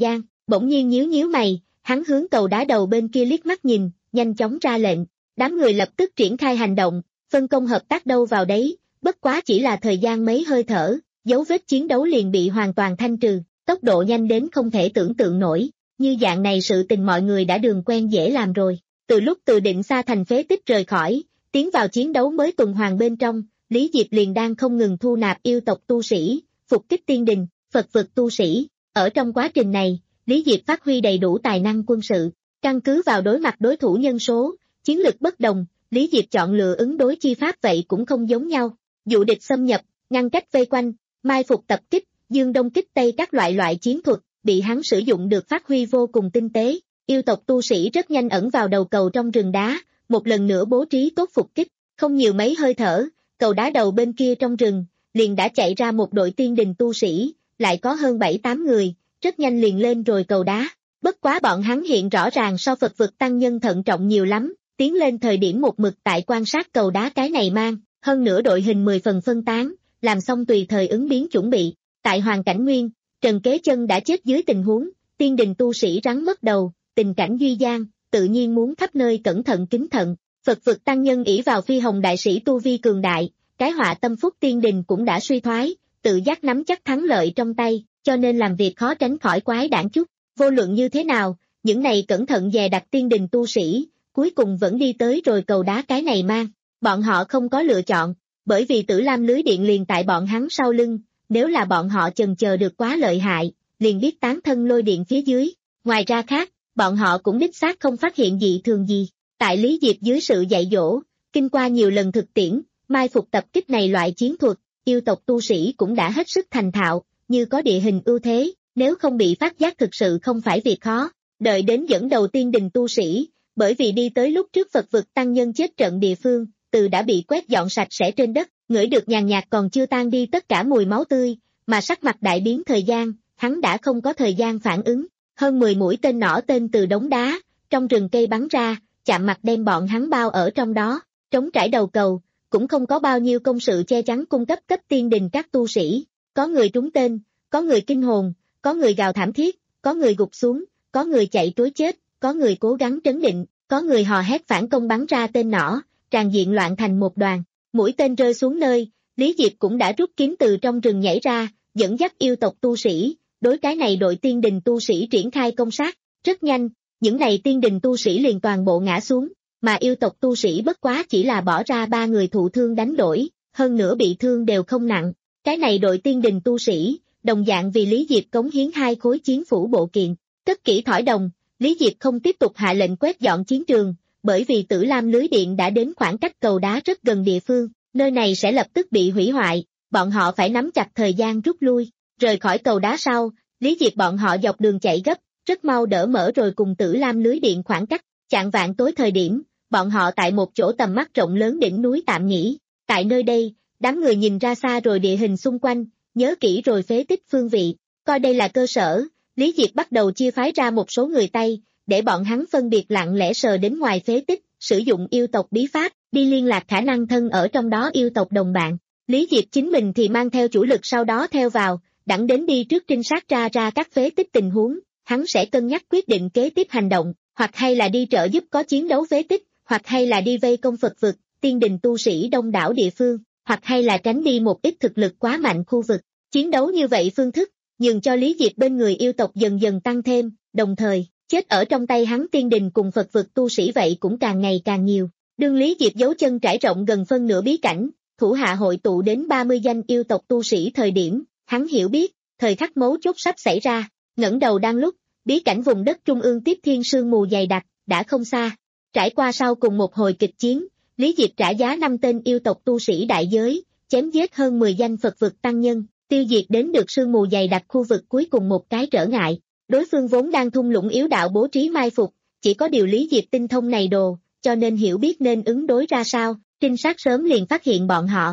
Bỗng nhiên nhíu nhíu mày, hắn hướng cầu đá đầu bên kia liếc mắt nhìn, nhanh chóng ra lệnh, đám người lập tức triển khai hành động, phân công hợp tác đâu vào đấy, bất quá chỉ là thời gian mấy hơi thở, dấu vết chiến đấu liền bị hoàn toàn thanh trừ, tốc độ nhanh đến không thể tưởng tượng nổi, như dạng này sự tình mọi người đã đường quen dễ làm rồi. Từ lúc từ Định Xa thành phế tích rời khỏi, tiến vào chiến đấu mới tuần hoàn bên trong, Lý Diệp liền đang không ngừng thu nạp yêu tộc tu sĩ, phục kích tiên đình, Phật vực tu sĩ. Ở trong quá trình này, Lý Diệp phát huy đầy đủ tài năng quân sự, căn cứ vào đối mặt đối thủ nhân số, chiến lược bất đồng, Lý Diệp chọn lựa ứng đối chi pháp vậy cũng không giống nhau. Dụ địch xâm nhập, ngăn cách vây quanh, mai phục tập kích, dương đông kích tây các loại loại chiến thuật, bị hắn sử dụng được phát huy vô cùng tinh tế. Yêu tộc tu sĩ rất nhanh ẩn vào đầu cầu trong rừng đá, một lần nữa bố trí tốt phục kích, không nhiều mấy hơi thở, cầu đá đầu bên kia trong rừng, liền đã chạy ra một đội tiên đình tu sĩ, lại có hơn bảy tám người, rất nhanh liền lên rồi cầu đá. Bất quá bọn hắn hiện rõ ràng so Phật vực tăng nhân thận trọng nhiều lắm, tiến lên thời điểm một mực tại quan sát cầu đá cái này mang, hơn nữa đội hình mười phần phân tán, làm xong tùy thời ứng biến chuẩn bị. Tại hoàn cảnh nguyên, Trần Kế Chân đã chết dưới tình huống, tiên đình tu sĩ rắn mất đầu, tình cảnh duy gian, tự nhiên muốn khắp nơi cẩn thận kính thận. Phật vực tăng nhân ỷ vào phi hồng đại sĩ tu vi cường đại, cái họa tâm phúc tiên đình cũng đã suy thoái, tự giác nắm chắc thắng lợi trong tay, cho nên làm việc khó tránh khỏi quái đản chút. Vô luận như thế nào, những này cẩn thận dè đặt tiên đình tu sĩ, cuối cùng vẫn đi tới rồi cầu đá cái này mang. Bọn họ không có lựa chọn, bởi vì Tử Lam lưới điện liền tại bọn hắn sau lưng, nếu là bọn họ chần chờ được quá lợi hại, liền biết tán thân lôi điện phía dưới. Ngoài ra khác, bọn họ cũng đích xác không phát hiện dị thường gì. Tại Lý Diệp dưới sự dạy dỗ, kinh qua nhiều lần thực tiễn, mai phục tập kích này loại chiến thuật, yêu tộc tu sĩ cũng đã hết sức thành thạo, như có địa hình ưu thế, nếu không bị phát giác thực sự không phải việc khó. Đợi đến dẫn đầu tiên đình tu sĩ, bởi vì đi tới lúc trước Phật vực tăng nhân chết trận địa phương, từ đã bị quét dọn sạch sẽ trên đất, ngửi được nhàn nhạt còn chưa tan đi tất cả mùi máu tươi, mà sắc mặt đại biến thời gian, hắn đã không có thời gian phản ứng. Hơn mười mũi tên nỏ tên từ đống đá, trong rừng cây bắn ra, chạm mặt đem bọn hắn bao ở trong đó, trống trải đầu cầu, cũng không có bao nhiêu công sự che chắn cung cấp cấp tiên đình các tu sĩ. Có người trúng tên, có người kinh hồn, có người gào thảm thiết, có người gục xuống, có người chạy trối chết, có người cố gắng trấn định, có người hò hét phản công bắn ra tên nỏ, tràn diện loạn thành một đoàn. Mũi tên rơi xuống nơi, Lý Diệp cũng đã rút kiếm từ trong rừng nhảy ra, dẫn dắt yêu tộc tu sĩ, đối cái này đội tiên đình tu sĩ triển khai công sát. Rất nhanh, những này tiên đình tu sĩ liền toàn bộ ngã xuống, mà yêu tộc tu sĩ bất quá chỉ là bỏ ra ba người thụ thương đánh đổi, hơn nữa bị thương đều không nặng. Cái này đội tiên đình tu sĩ, đồng dạng vì Lý Diệp cống hiến hai khối chiến phủ bộ kiện. Cất kỹ thỏi đồng, Lý Diệp không tiếp tục hạ lệnh quét dọn chiến trường, bởi vì Tử Lam lưới điện đã đến khoảng cách cầu đá rất gần địa phương, nơi này sẽ lập tức bị hủy hoại, bọn họ phải nắm chặt thời gian rút lui. Rời khỏi cầu đá sau, Lý Diệp bọn họ dọc đường chạy gấp, rất mau đỡ mở rồi cùng Tử Lam lưới điện khoảng cách. Chạng vạng tối thời điểm, bọn họ tại một chỗ tầm mắt rộng lớn đỉnh núi tạm nghỉ. Tại nơi đây, đám người nhìn ra xa rồi địa hình xung quanh, nhớ kỹ rồi phế tích phương vị, coi đây là cơ sở. Lý Diệp bắt đầu chia phái ra một số người Tây, để bọn hắn phân biệt lặng lẽ sờ đến ngoài phế tích, sử dụng yêu tộc bí pháp, đi liên lạc khả năng thân ở trong đó yêu tộc đồng bạn. Lý Diệp chính mình thì mang theo chủ lực sau đó theo vào, đặng đến đi trước trinh sát ra ra các phế tích tình huống, hắn sẽ cân nhắc quyết định kế tiếp hành động, hoặc hay là đi trợ giúp có chiến đấu phế tích, hoặc hay là đi vây công Phật vực, tiên đình tu sĩ đông đảo địa phương, hoặc hay là tránh đi một ít thực lực quá mạnh khu vực. Chiến đấu như vậy phương thức, nhường cho Lý Diệp bên người yêu tộc dần dần tăng thêm, đồng thời, chết ở trong tay hắn tiên đình cùng Phật vực tu sĩ vậy cũng càng ngày càng nhiều. Đương Lý Diệp dấu chân trải rộng gần phân nửa bí cảnh, thủ hạ hội tụ đến ba mươi danh yêu tộc tu sĩ thời điểm, hắn hiểu biết, thời khắc mấu chốt sắp xảy ra, ngẩng đầu đang lúc, bí cảnh vùng đất trung ương tiếp thiên sương mù dày đặc, đã không xa. Trải qua sau cùng một hồi kịch chiến, Lý Diệp trả giá năm tên yêu tộc tu sĩ đại giới, chém giết hơn mười danh Phật vực tăng nhân, tiêu diệt đến được sương mù dày đặc khu vực cuối cùng một cái trở ngại. Đối phương vốn đang thung lũng yếu đạo bố trí mai phục, chỉ có điều Lý Diệp tinh thông này đồ, cho nên hiểu biết nên ứng đối ra sao, trinh sát sớm liền phát hiện bọn họ.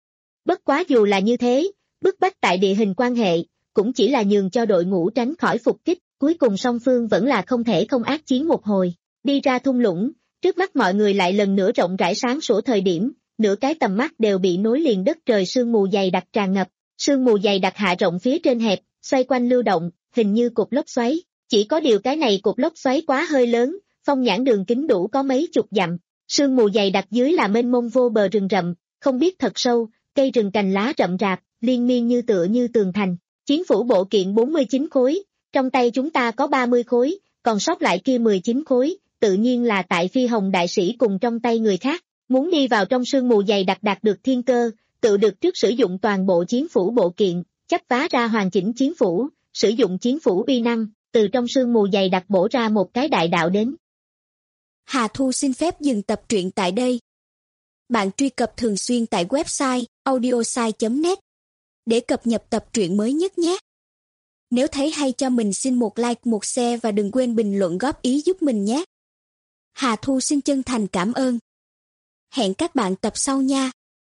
Bất quá dù là như thế, bức bách tại địa hình quan hệ, cũng chỉ là nhường cho đội ngũ tránh khỏi phục kích, cuối cùng song phương vẫn là không thể không ác chiến một hồi. Đi ra thung lũng, trước mắt mọi người lại lần nữa rộng rãi sáng sủa thời điểm, nửa cái tầm mắt đều bị nối liền đất trời sương mù dày đặc tràn ngập, sương mù dày đặc hạ rộng phía trên hẹp, xoay quanh lưu động, hình như cột lốc xoáy, Chỉ có điều cái này cục lốc xoáy quá hơi lớn, phong nhãn đường kính đủ có mấy chục dặm, sương mù dày đặc dưới là mênh mông vô bờ rừng rậm, không biết thật sâu, cây rừng cành lá rậm rạp, liên miên như tựa như tường thành. Chiến phủ bộ kiện bốn mươi chín khối, trong tay chúng ta có ba mươi khối, còn sót lại kia mười chín khối, tự nhiên là tại Phi Hồng đại sĩ cùng trong tay người khác. Muốn đi vào trong sương mù dày đặc đạt được thiên cơ, tự được trước sử dụng toàn bộ chiến phủ bộ kiện, chấp vá ra hoàn chỉnh chiến phủ, sử dụng chiến phủ uy năng, từ trong sương mù dày đặc bổ ra một cái đại đạo đến. Hà Thu xin phép dừng tập truyện tại đây. Bạn truy cập thường xuyên tại website audiosai chấm net để cập nhật tập truyện mới nhất nhé. Nếu thấy hay cho mình xin một like, một share và đừng quên bình luận góp ý giúp mình nhé. Hà Thu xin chân thành cảm ơn. Hẹn các bạn tập sau nha.